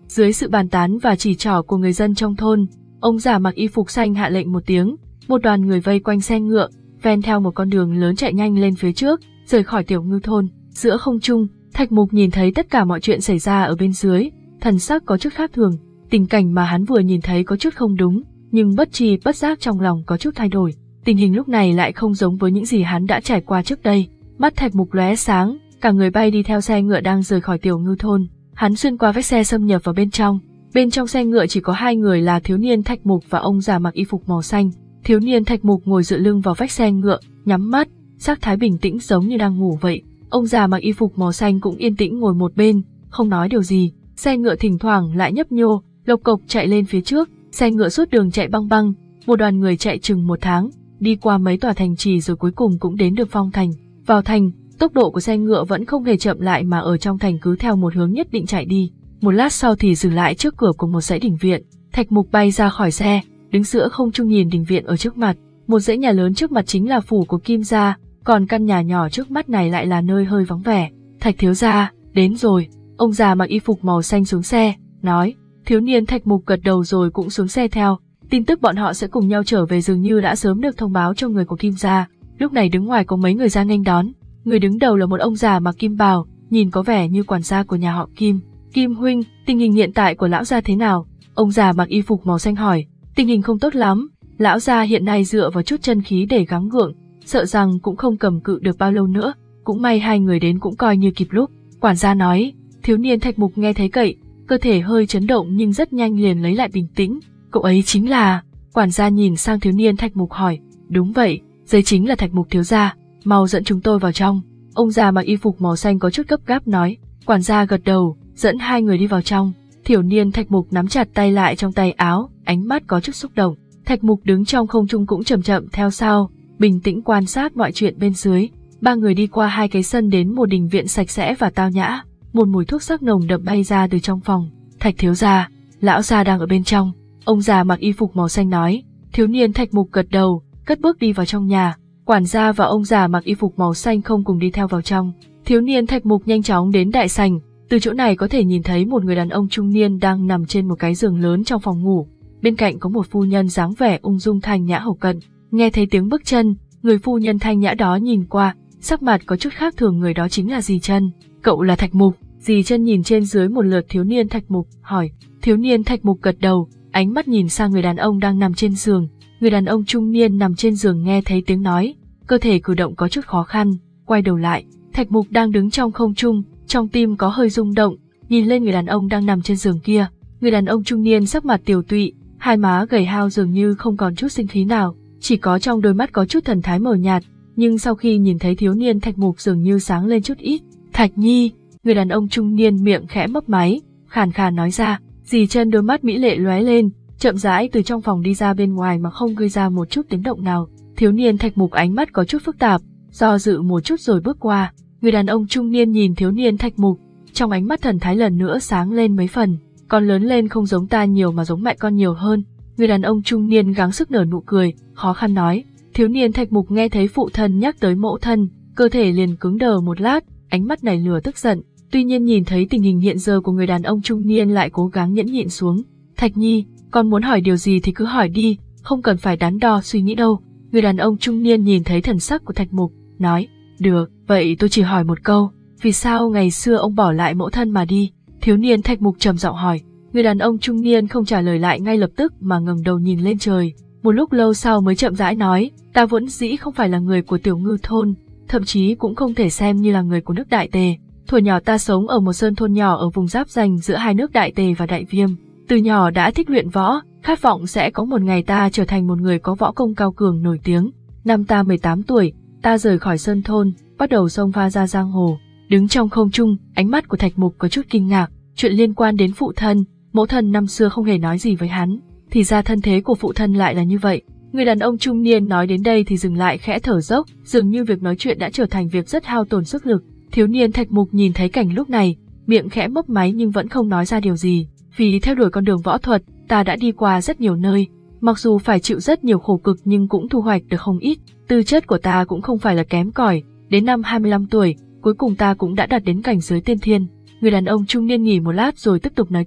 Speaker 1: Dưới sự bàn tán và chỉ trỏ của người dân trong thôn, ông già mặc y phục xanh hạ lệnh một tiếng, một đoàn người vây quanh xe ngựa, ven theo một con đường lớn chạy nhanh lên phía trước, rời khỏi Tiểu Ngư thôn. Giữa không trung, Thạch Mục nhìn thấy tất cả mọi chuyện xảy ra ở bên dưới, thần sắc có chút khác thường. Tình cảnh mà hắn vừa nhìn thấy có chút không đúng, nhưng bất tri bất giác trong lòng có chút thay đổi. Tình hình lúc này lại không giống với những gì hắn đã trải qua trước đây. Mắt Thạch Mục lóe sáng, cả người bay đi theo xe ngựa đang rời khỏi Tiểu Ngư thôn. Hắn xuyên qua vách xe xâm nhập vào bên trong. Bên trong xe ngựa chỉ có hai người là thiếu niên Thạch Mục và ông già mặc y phục màu xanh. Thiếu niên Thạch Mục ngồi dựa lưng vào vách xe ngựa, nhắm mắt, sắc thái bình tĩnh giống như đang ngủ vậy. Ông già mặc y phục màu xanh cũng yên tĩnh ngồi một bên, không nói điều gì. Xe ngựa thỉnh thoảng lại nhấp nhô, lộc cộc chạy lên phía trước. Xe ngựa suốt đường chạy băng băng, một đoàn người chạy chừng một tháng, đi qua mấy tòa thành trì rồi cuối cùng cũng đến được Phong Thành. Vào thành, tốc độ của xe ngựa vẫn không hề chậm lại mà ở trong thành cứ theo một hướng nhất định chạy đi. Một lát sau thì dừng lại trước cửa của một dãy đình viện. Thạch Mục bay ra khỏi xe, đứng giữa không trung nhìn đình viện ở trước mặt. Một dãy nhà lớn trước mặt chính là phủ của Kim gia, còn căn nhà nhỏ trước mắt này lại là nơi hơi vắng vẻ. Thạch thiếu gia, đến rồi. Ông già mặc y phục màu xanh xuống xe, nói. Thiếu niên Thạch Mục gật đầu rồi cũng xuống xe theo. Tin tức bọn họ sẽ cùng nhau trở về dường như đã sớm được thông báo cho người của Kim gia. Lúc này đứng ngoài có mấy người ra nghênh đón. Người đứng đầu là một ông già mặc kim bào, nhìn có vẻ như quản gia của nhà họ Kim. Kim huynh, tình hình hiện tại của lão gia thế nào? Ông già mặc y phục màu xanh hỏi. Tình hình không tốt lắm, lão gia hiện nay dựa vào chút chân khí để gắng gượng, sợ rằng cũng không cầm cự được bao lâu nữa. Cũng may hai người đến cũng coi như kịp lúc. Quản gia nói. Thiếu niên Thạch Mục nghe thấy cậy, cơ thể hơi chấn động nhưng rất nhanh liền lấy lại bình tĩnh. Cậu ấy chính là... Quản gia nhìn sang thiếu niên Thạch Mục hỏi. Đúng vậy, đây chính là Thạch Mục thiếu gia, mau dẫn chúng tôi vào trong. Ông già mặc y phục màu xanh có chút gấp gáp nói. Quản gia gật đầu, dẫn hai người đi vào trong. Thiếu niên Thạch Mục nắm chặt tay lại trong tay áo, ánh mắt có chút xúc động. Thạch Mục đứng trong không trung cũng chậm chậm theo sau, bình tĩnh quan sát mọi chuyện bên dưới. Ba người đi qua hai cái sân đến một đình viện sạch sẽ và tao nhã. Một mùi thuốc sắc nồng đậm bay ra từ trong phòng. Thạch thiếu gia, lão gia đang ở bên trong. Ông già mặc y phục màu xanh nói. Thiếu niên Thạch Mục gật đầu, cất bước đi vào trong nhà. Quản gia và ông già mặc y phục màu xanh không cùng đi theo vào trong. Thiếu niên Thạch Mục nhanh chóng đến đại sảnh. Từ chỗ này có thể nhìn thấy một người đàn ông trung niên đang nằm trên một cái giường lớn trong phòng ngủ. Bên cạnh có một phu nhân dáng vẻ ung dung thanh nhã hầu cận. Nghe thấy tiếng bước chân, người phu nhân thanh nhã đó nhìn qua, sắc mặt có chút khác thường. Người đó chính là dì Chân. Cậu là Thạch Mục? Dì Chân nhìn trên dưới một lượt thiếu niên Thạch Mục, hỏi. Thiếu niên Thạch Mục gật đầu, ánh mắt nhìn sang người đàn ông đang nằm trên giường. Người đàn ông trung niên nằm trên giường nghe thấy tiếng nói, cơ thể cử động có chút khó khăn, quay đầu lại. Thạch Mục đang đứng trong không trung, trong tim có hơi rung động, nhìn lên người đàn ông đang nằm trên giường kia. Người đàn ông trung niên sắc mặt tiều tụy, hai má gầy hao dường như không còn chút sinh khí nào, chỉ có trong đôi mắt có chút thần thái mờ nhạt, nhưng sau khi nhìn thấy thiếu niên Thạch Mục dường như sáng lên chút ít. Thạch Nhi, người đàn ông trung niên miệng khẽ mấp máy, khàn khàn nói ra. Dì Chân đôi mắt mỹ lệ lóe lên, chậm rãi từ trong phòng đi ra bên ngoài mà không gây ra một chút tiếng động nào. Thiếu niên Thạch Mục ánh mắt có chút phức tạp, do dự một chút rồi bước qua. Người đàn ông trung niên nhìn thiếu niên Thạch Mục, trong ánh mắt thần thái lần nữa sáng lên mấy phần. Con lớn lên không giống ta nhiều mà giống mẹ con nhiều hơn. Người đàn ông trung niên gắng sức nở nụ cười, khó khăn nói. Thiếu niên Thạch Mục nghe thấy phụ thân nhắc tới mẫu thân, cơ thể liền cứng đờ một lát, ánh mắt nảy lửa tức giận. Tuy nhiên nhìn thấy tình hình hiện giờ của người đàn ông trung niên lại cố gắng nhẫn nhịn xuống. Thạch Nhi, con muốn hỏi điều gì thì cứ hỏi đi, không cần phải đắn đo suy nghĩ đâu. Người đàn ông trung niên nhìn thấy thần sắc của Thạch Mục, nói. Được, vậy tôi chỉ hỏi một câu, vì sao ngày xưa ông bỏ lại mẫu thân mà đi? Thiếu niên Thạch Mục trầm giọng hỏi. Người đàn ông trung niên không trả lời lại ngay lập tức mà ngẩng đầu nhìn lên trời. Một lúc lâu sau mới chậm rãi nói, ta vốn dĩ không phải là người của Tiểu Ngư thôn, thậm chí cũng không thể xem như là người của nước Đại Tề. Thuở nhỏ ta sống ở một sơn thôn nhỏ ở vùng giáp ranh giữa hai nước Đại Tề và Đại Viêm. Từ nhỏ đã thích luyện võ, khát vọng sẽ có một ngày ta trở thành một người có võ công cao cường nổi tiếng. Năm ta mười tám tuổi, ta rời khỏi sơn thôn, bắt đầu xông pha ra giang hồ. Đứng trong không trung, ánh mắt của Thạch Mục có chút kinh ngạc, chuyện liên quan đến phụ thân, mẫu thân năm xưa không hề nói gì với hắn, thì ra thân thế của phụ thân lại là như vậy. Người đàn ông trung niên nói đến đây thì dừng lại khẽ thở dốc, dường như việc nói chuyện đã trở thành việc rất hao tổn sức lực. Thiếu niên Thạch Mục nhìn thấy cảnh lúc này, miệng khẽ mấp máy nhưng vẫn không nói ra điều gì. Vì theo đuổi con đường võ thuật, ta đã đi qua rất nhiều nơi, mặc dù phải chịu rất nhiều khổ cực nhưng cũng thu hoạch được không ít. Tư chất của ta cũng không phải là kém cỏi, đến năm hai mươi lăm tuổi, cuối cùng ta cũng đã đạt đến cảnh giới tiên thiên. Người đàn ông trung niên nghỉ một lát rồi tiếp tục nói tiếp,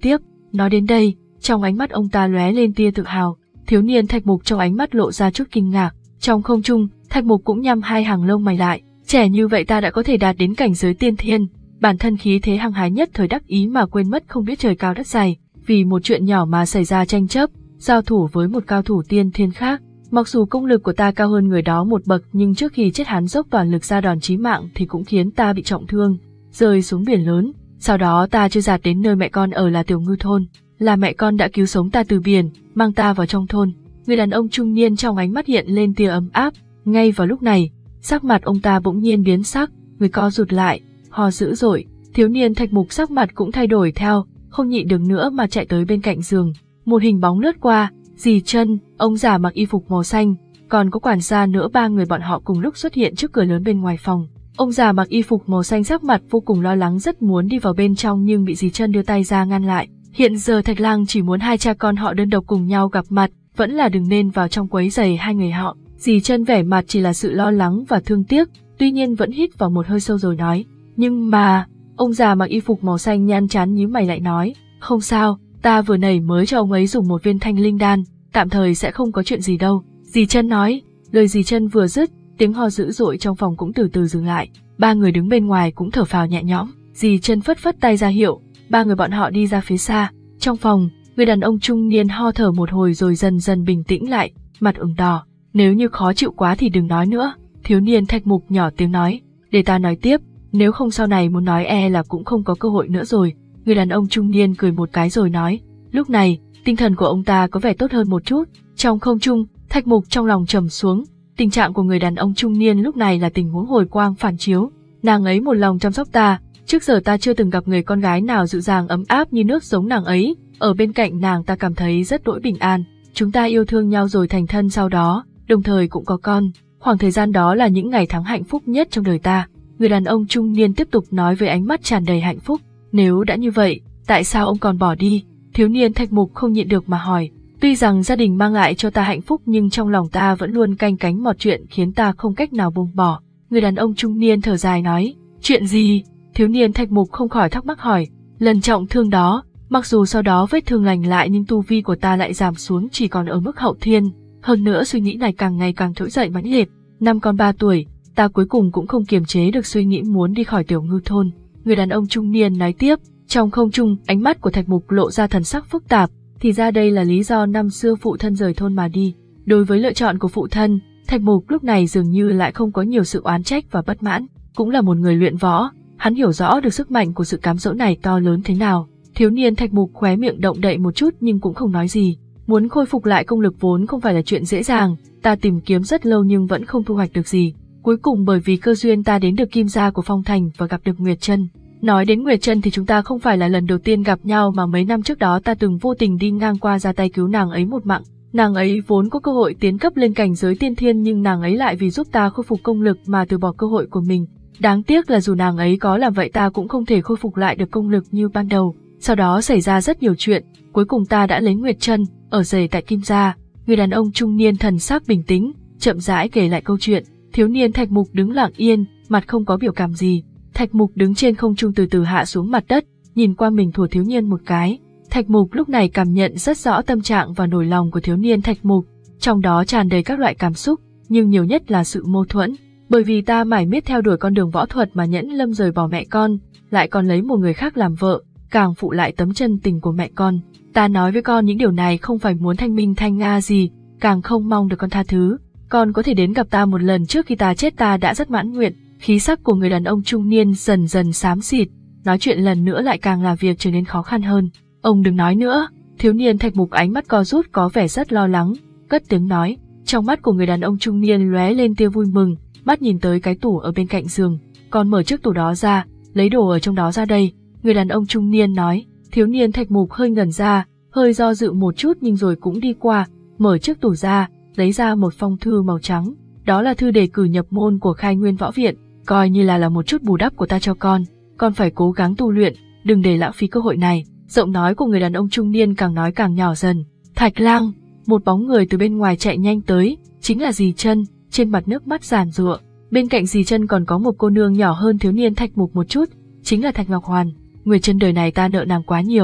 Speaker 1: Nói đến đây, trong ánh mắt ông ta lóe lên tia tự hào. Thiếu niên Thạch Mục trong ánh mắt lộ ra chút kinh ngạc. Trong không trung, Thạch Mục cũng nhắm hai hàng lông mày lại. Trẻ như vậy ta đã có thể đạt đến cảnh giới tiên thiên. Bản thân khí thế hăng hái nhất thời đắc ý mà quên mất không biết trời cao đất dày. Vì một chuyện nhỏ mà xảy ra tranh chấp, giao thủ với một cao thủ tiên thiên khác. Mặc dù công lực của ta cao hơn người đó một bậc, nhưng trước khi chết hắn dốc toàn lực ra đòn chí mạng thì cũng khiến ta bị trọng thương, rơi xuống biển lớn. Sau đó ta trôi dạt đến nơi mẹ con ở là Tiểu Ngư thôn. Là mẹ con đã cứu sống ta từ biển, mang ta vào trong thôn. Người đàn ông trung niên trong ánh mắt hiện lên tia ấm áp. Ngay vào lúc này, sắc mặt ông ta bỗng nhiên biến sắc, người co rụt lại, ho dữ dội. Thiếu niên Thạch Mục sắc mặt cũng thay đổi theo, không nhịn được nữa mà chạy tới bên cạnh giường. Một hình bóng lướt qua, dì Chân, ông già mặc y phục màu xanh, còn có quản gia nữa, ba người bọn họ cùng lúc xuất hiện trước cửa lớn bên ngoài phòng. Ông già mặc y phục màu xanh sắc mặt vô cùng lo lắng, rất muốn đi vào bên trong nhưng bị dì Chân đưa tay ra ngăn lại. Hiện giờ Thạch Lang chỉ muốn hai cha con họ đơn độc cùng nhau gặp mặt, vẫn là đừng nên vào trong quấy rầy hai người họ. Dì Chân vẻ mặt chỉ là sự lo lắng và thương tiếc, tuy nhiên vẫn hít vào một hơi sâu rồi nói, nhưng mà... Ông già mặc y phục màu xanh nhăn chán nhíu mày lại nói, không sao, ta vừa nãy mới cho ông ấy dùng một viên thanh linh đan, tạm thời sẽ không có chuyện gì đâu. Dì Chân nói, lời dì Chân vừa dứt, tiếng ho dữ dội trong phòng cũng từ từ dừng lại, ba người đứng bên ngoài cũng thở phào nhẹ nhõm. Dì Chân phất phất tay ra hiệu, ba người bọn họ đi ra phía xa. Trong phòng, người đàn ông trung niên ho thở một hồi rồi dần dần bình tĩnh lại, mặt ửng đỏ. Nếu như khó chịu quá thì đừng nói nữa. Thiếu niên Thạch Mục nhỏ tiếng nói, để ta nói tiếp, nếu không sau này muốn nói e là cũng không có cơ hội nữa rồi. Người đàn ông trung niên cười một cái rồi nói, lúc này, tinh thần của ông ta có vẻ tốt hơn một chút. Trong không trung, Thạch Mục trong lòng trầm xuống, tình trạng của người đàn ông trung niên lúc này là tình huống hồi quang phản chiếu. Nàng ấy một lòng chăm sóc ta, trước giờ ta chưa từng gặp người con gái nào dịu dàng ấm áp như nước giống nàng ấy, ở bên cạnh nàng ta cảm thấy rất đỗi bình an. Chúng ta yêu thương nhau rồi thành thân sau đó, đồng thời cũng có con, khoảng thời gian đó là những ngày tháng hạnh phúc nhất trong đời ta. Người đàn ông trung niên tiếp tục nói với ánh mắt tràn đầy hạnh phúc, nếu đã như vậy, tại sao ông còn bỏ đi? Thiếu niên Thạch Mục không nhịn được mà hỏi, tuy rằng gia đình mang lại cho ta hạnh phúc nhưng trong lòng ta vẫn luôn canh cánh một chuyện khiến ta không cách nào buông bỏ. Người đàn ông trung niên thở dài nói, chuyện gì? Thiếu niên Thạch Mục không khỏi thắc mắc hỏi, lần trọng thương đó, mặc dù sau đó vết thương lành lại nhưng tu vi của ta lại giảm xuống chỉ còn ở mức hậu thiên, hơn nữa suy nghĩ này càng ngày càng trỗi dậy mãnh liệt. Năm con ba tuổi, ta cuối cùng cũng không kiềm chế được suy nghĩ muốn đi khỏi Tiểu Ngư thôn. Người đàn ông trung niên nói tiếp, trong không trung, ánh mắt của Thạch Mục lộ ra thần sắc phức tạp, thì ra đây là lý do năm xưa phụ thân rời thôn mà đi. Đối với lựa chọn của phụ thân, Thạch Mục lúc này dường như lại không có nhiều sự oán trách và bất mãn, cũng là một người luyện võ, hắn hiểu rõ được sức mạnh của sự cám dỗ này to lớn thế nào. Thiếu niên Thạch Mục khóe miệng động đậy một chút nhưng cũng không nói gì. Muốn khôi phục lại công lực vốn không phải là chuyện dễ dàng, ta tìm kiếm rất lâu nhưng vẫn không thu hoạch được gì. Cuối cùng bởi vì cơ duyên ta đến được Kim gia của Phong Thành và gặp được Nguyệt Chân. Nói đến Nguyệt Chân thì chúng ta không phải là lần đầu tiên gặp nhau mà mấy năm trước đó ta từng vô tình đi ngang qua ra tay cứu nàng ấy một mạng. Nàng ấy vốn có cơ hội tiến cấp lên cảnh giới tiên thiên nhưng nàng ấy lại vì giúp ta khôi phục công lực mà từ bỏ cơ hội của mình. Đáng tiếc là dù nàng ấy có làm vậy ta cũng không thể khôi phục lại được công lực như ban đầu. Sau đó xảy ra rất nhiều chuyện, cuối cùng ta đã lấy Nguyệt Chân, ở rể tại Kim gia. Người đàn ông trung niên thần sắc bình tĩnh, chậm rãi kể lại câu chuyện. Thiếu niên Thạch Mục đứng lặng yên, mặt không có biểu cảm gì. Thạch Mục đứng trên không trung từ từ hạ xuống mặt đất, nhìn qua mình thủa thiếu niên một cái. Thạch Mục lúc này cảm nhận rất rõ tâm trạng và nỗi lòng của thiếu niên Thạch Mục, trong đó tràn đầy các loại cảm xúc, nhưng nhiều nhất là sự mâu thuẫn. Bởi vì ta mải miết theo đuổi con đường võ thuật mà Nhẫn Lâm rời bỏ mẹ con, lại còn lấy một người khác làm vợ, càng phụ lại tấm chân tình của mẹ con. Ta nói với con những điều này không phải muốn thanh minh thanh nga gì, càng không mong được con tha thứ. Con có thể đến gặp ta một lần trước khi ta chết ta đã rất mãn nguyện. Khí sắc của người đàn ông trung niên dần dần xám xịt, nói chuyện lần nữa lại càng là việc trở nên khó khăn hơn. Ông đừng nói nữa. Thiếu niên Thạch Mục ánh mắt co rút có vẻ rất lo lắng, cất tiếng nói. Trong mắt của người đàn ông trung niên lóe lên tia vui mừng, mắt nhìn tới cái tủ ở bên cạnh giường. Con mở chiếc tủ đó ra, lấy đồ ở trong đó ra đây. Người đàn ông trung niên nói. Thiếu niên Thạch Mục hơi ngẩn ra, hơi do dự một chút nhưng rồi cũng đi qua, mở chiếc tủ ra, lấy ra một phong thư màu trắng. Đó là thư đề cử nhập môn của Khai Nguyên Võ Viện, coi như là là một chút bù đắp của ta cho con. Con phải cố gắng tu luyện, đừng để lãng phí cơ hội này. Giọng nói của người đàn ông trung niên càng nói càng nhỏ dần. Thạch Lang, một bóng người từ bên ngoài chạy nhanh tới, chính là dì Chân, trên mặt nước mắt giàn giụa. Bên cạnh dì Chân còn có một cô nương nhỏ hơn thiếu niên Thạch Mục một chút, chính là Thạch Ngọc Hoàn. Nguyệt Chân đời này ta nợ nàng quá nhiều.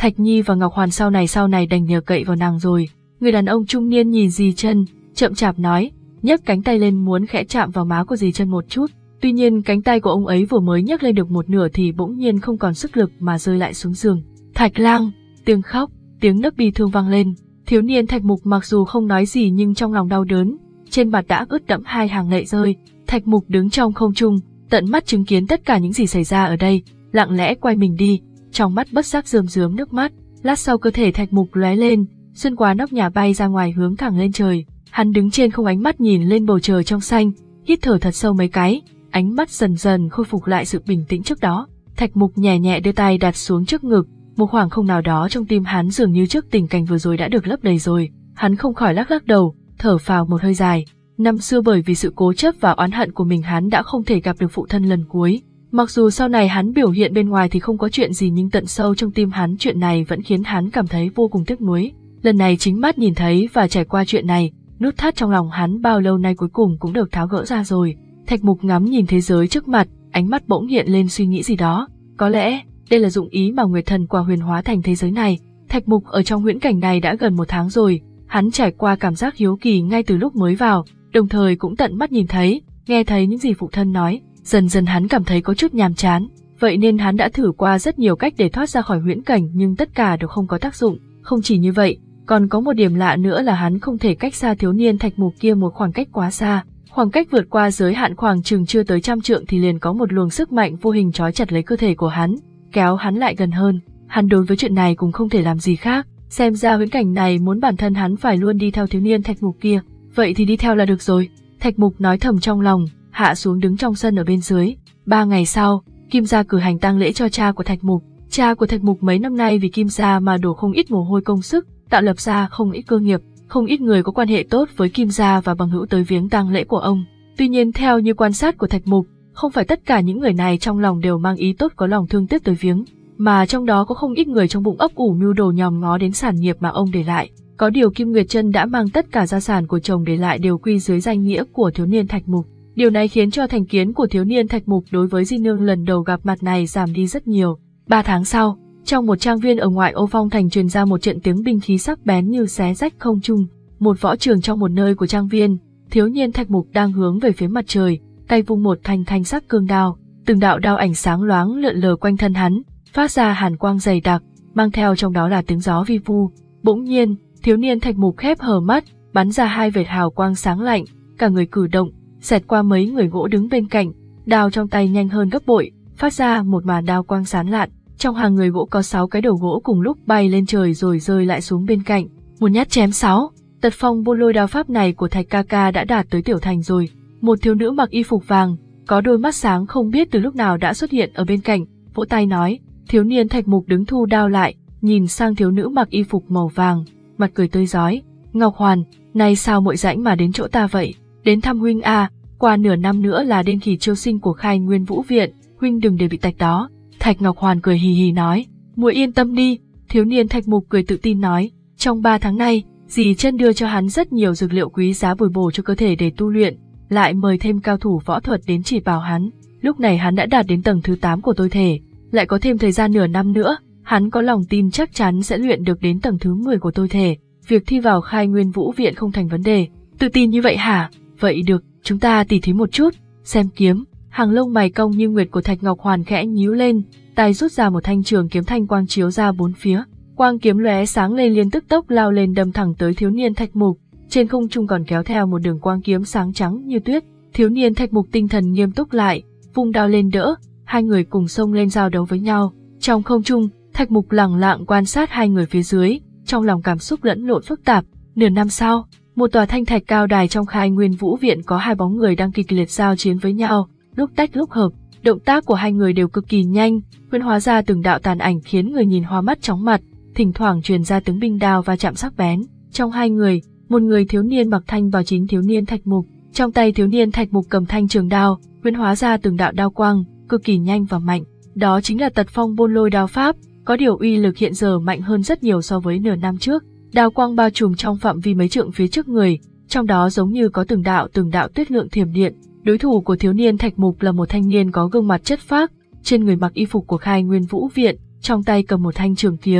Speaker 1: Thạch Nhi và Ngọc Hoàn sau này sau này đành nhờ cậy vào nàng rồi. Người đàn ông trung niên nhìn dì Chân, chậm chạp nói, nhấc cánh tay lên muốn khẽ chạm vào má của dì Chân một chút. Tuy nhiên cánh tay của ông ấy vừa mới nhấc lên được một nửa thì bỗng nhiên không còn sức lực mà rơi lại xuống giường. Thạch Lang, tiếng khóc, tiếng nấc bi thương vang lên. Thiếu niên Thạch Mục mặc dù không nói gì nhưng trong lòng đau đớn, trên mặt đã ướt đẫm hai hàng lệ rơi. Thạch Mục đứng trong không trung, tận mắt chứng kiến tất cả những gì xảy ra ở đây, lặng lẽ quay mình đi, trong mắt bất giác rơm rớm nước mắt. Lát sau cơ thể Thạch Mục lóe lên, xuyên qua nóc nhà bay ra ngoài hướng thẳng lên trời. Hắn đứng trên không, ánh mắt nhìn lên bầu trời trong xanh, hít thở thật sâu mấy cái, ánh mắt dần dần khôi phục lại sự bình tĩnh trước đó. Thạch Mục nhẹ nhẹ đưa tay đặt xuống trước ngực, một khoảng không nào đó trong tim hắn dường như trước tình cảnh vừa rồi đã được lấp đầy rồi. Hắn không khỏi lắc lắc đầu, thở phào một hơi dài. Năm xưa bởi vì sự cố chấp và oán hận của mình hắn đã không thể gặp được phụ thân lần cuối. Mặc dù sau này hắn biểu hiện bên ngoài thì không có chuyện gì nhưng tận sâu trong tim hắn chuyện này vẫn khiến hắn cảm thấy vô cùng tiếc nuối. Lần này chính mắt nhìn thấy và trải qua chuyện này, nút thắt trong lòng hắn bao lâu nay cuối cùng cũng được tháo gỡ ra rồi. Thạch Mục ngắm nhìn thế giới trước mặt, ánh mắt bỗng hiện lên suy nghĩ gì đó. Có lẽ đây là dụng ý mà Nguyệt Thần Quả huyền hóa thành thế giới này. Thạch Mục ở trong huyễn cảnh này đã gần một tháng rồi, hắn trải qua cảm giác hiếu kỳ ngay từ lúc mới vào, đồng thời cũng tận mắt nhìn thấy, nghe thấy những gì phụ thân nói. Dần dần hắn cảm thấy có chút nhàm chán, vậy nên hắn đã thử qua rất nhiều cách để thoát ra khỏi huyễn cảnh nhưng tất cả đều không có tác dụng. Không chỉ như vậy, còn có một điểm lạ nữa là hắn không thể cách xa thiếu niên Thạch Mục kia một khoảng cách quá xa. Khoảng cách vượt qua giới hạn khoảng chừng chưa tới trăm trượng thì liền có một luồng sức mạnh vô hình trói chặt lấy cơ thể của hắn, kéo hắn lại gần hơn. Hắn đối với chuyện này cũng không thể làm gì khác, xem ra huyễn cảnh này muốn bản thân hắn phải luôn đi theo thiếu niên Thạch Mục kia, vậy thì đi theo là được rồi. Thạch Mục nói thầm trong lòng, hạ xuống đứng trong sân ở bên dưới. Ba ngày sau, Kim gia cử hành tang lễ cho cha của Thạch Mục. Cha của Thạch Mục mấy năm nay vì Kim gia mà đổ không ít mồ hôi công sức, tạo lập ra không ít cơ nghiệp, không ít người có quan hệ tốt với Kim gia và bằng hữu tới viếng tang lễ của ông. Tuy nhiên theo như quan sát của Thạch Mục, không phải tất cả những người này trong lòng đều mang ý tốt có lòng thương tiếc tới viếng, mà trong đó có không ít người trong bụng ấp ủ mưu đồ nhòm ngó đến sản nghiệp mà ông để lại. Có điều Kim Nguyệt Chân đã mang tất cả gia sản của chồng để lại đều quy dưới danh nghĩa của thiếu niên Thạch Mục. Điều này khiến cho thành kiến của thiếu niên Thạch Mục đối với di nương lần đầu gặp mặt này giảm đi rất nhiều. Ba tháng sau, trong một trang viên ở ngoại ô Phong Thành truyền ra một trận tiếng binh khí sắc bén như xé rách không trung. Một võ trường trong một nơi của trang viên, thiếu niên Thạch Mục đang hướng về phía mặt trời, tay vung một thanh thanh sắc cương đao, từng đạo đao ảnh sáng loáng lượn lờ quanh thân hắn, phát ra hàn quang dày đặc, mang theo trong đó là tiếng gió vi vu. Bỗng nhiên, thiếu niên Thạch Mục khép hờ mắt, bắn ra hai vệt hào quang sáng lạnh, cả người cử động, xẹt qua mấy người gỗ đứng bên cạnh, đao trong tay nhanh hơn gấp bội, phát ra một màn đao quang sáng lạn. Trong hàng người gỗ có sáu cái đầu gỗ cùng lúc bay lên trời rồi rơi lại xuống bên cạnh, một nhát chém sáu. Tật phong buôn lôi đao pháp này của Thạch ca ca đã đạt tới tiểu thành rồi. Một thiếu nữ mặc y phục vàng, có đôi mắt sáng không biết từ lúc nào đã xuất hiện ở bên cạnh, vỗ tay nói. Thiếu niên Thạch Mục đứng thu đao lại, nhìn sang thiếu nữ mặc y phục màu vàng, mặt cười tươi rói. Ngọc Hoàn, nay sao muội rãnh mà đến chỗ ta vậy? Đến thăm huynh à, qua nửa năm nữa là đêm kỳ chiêu sinh của Khai Nguyên Vũ Viện, huynh đừng để bị tạch đó. Thạch Ngọc Hoàn cười hì hì nói, muội yên tâm đi. Thiếu niên Thạch Mục cười tự tin nói, trong ba tháng nay, dì Chân đưa cho hắn rất nhiều dược liệu quý giá bồi bổ cho cơ thể để tu luyện, lại mời thêm cao thủ võ thuật đến chỉ bảo hắn. Lúc này hắn đã đạt đến tầng thứ tám của tôi thể, lại có thêm thời gian nửa năm nữa, hắn có lòng tin chắc chắn sẽ luyện được đến tầng thứ mười của tôi thể. Việc thi vào Khai Nguyên Vũ Viện không thành vấn đề. Tự tin như vậy hả? Vậy được, chúng ta tỉ thí một chút, xem kiếm. Hàng lông mày cong như nguyệt của Thạch Ngọc Hoàn khẽ nhíu lên, tay rút ra một thanh trường kiếm thanh quang chiếu ra bốn phía. Quang kiếm lóe sáng lên liền tức tốc lao lên đâm thẳng tới thiếu niên Thạch Mục, trên không trung còn kéo theo một đường quang kiếm sáng trắng như tuyết. Thiếu niên Thạch Mục tinh thần nghiêm túc lại, vung đao lên đỡ, hai người cùng xông lên giao đấu với nhau. Trong không trung, Thạch Mục lẳng lặng quan sát hai người phía dưới, trong lòng cảm xúc lẫn lộn phức tạp. Nửa năm sau, một tòa thanh thạch cao đài trong Khai Nguyên Vũ Viện có hai bóng người đang kịch liệt giao chiến với nhau, lúc tách lúc hợp, động tác của hai người đều cực kỳ nhanh, huyễn hóa ra từng đạo tàn ảnh khiến người nhìn hoa mắt chóng mặt, thỉnh thoảng truyền ra tiếng binh đao va chạm sắc bén. Trong hai người, một người thiếu niên mặc thanh bào chính thiếu niên Thạch Mục, trong tay thiếu niên Thạch Mục cầm thanh trường đao, huyễn hóa ra từng đạo đao quang, cực kỳ nhanh và mạnh. Đó chính là Tật Phong Buôn Lôi đao pháp, có điều uy lực hiện giờ mạnh hơn rất nhiều so với nửa năm trước. Đao quang bao trùm trong phạm vi mấy trượng phía trước người, trong đó giống như có từng đạo từng đạo tuyết lượng thiểm điện. Đối thủ của thiếu niên Thạch Mục là một thanh niên có gương mặt chất phác, trên người mặc y phục của Khai Nguyên Vũ Viện, trong tay cầm một thanh trường kiếm,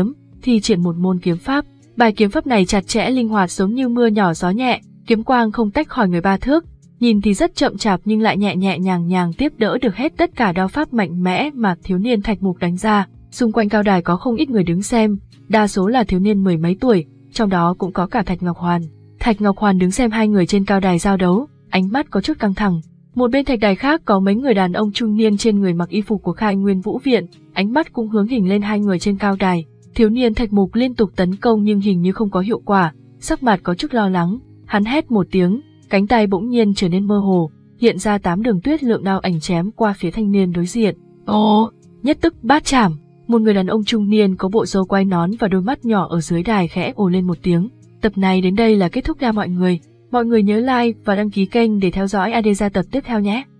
Speaker 1: thi triển một môn kiếm pháp. Bài kiếm pháp này chặt chẽ linh hoạt giống như mưa nhỏ gió nhẹ, kiếm quang không tách khỏi người ba thước, nhìn thì rất chậm chạp nhưng lại nhẹ nhẹ nhàng nhàng tiếp đỡ được hết tất cả đao pháp mạnh mẽ mà thiếu niên Thạch Mục đánh ra. Xung quanh cao đài có không ít người đứng xem, đa số là thiếu niên mười mấy tuổi, trong đó cũng có cả Thạch Ngọc Hoàn. Thạch Ngọc Hoàn đứng xem hai người trên cao đài giao đấu, ánh mắt có chút căng thẳng. Một bên thạch đài khác có mấy người đàn ông trung niên trên người mặc y phục của Khai Nguyên Vũ Viện, ánh mắt cũng hướng hình lên hai người trên cao đài. Thiếu niên Thạch Mục liên tục tấn công nhưng hình như không có hiệu quả, sắc mặt có chút lo lắng. Hắn hét một tiếng, cánh tay bỗng nhiên trở nên mơ hồ, hiện ra tám đường tuyết lượng đao ảnh chém qua phía thanh niên đối diện. Ồ, nhất tức bát chảm. Một người đàn ông trung niên có bộ râu quai nón và đôi mắt nhỏ ở dưới đài khẽ ồ lên một tiếng. Tập này đến đây là kết thúc nha mọi người. Mọi người nhớ like và đăng ký kênh để theo dõi a đê gia tập tiếp theo nhé.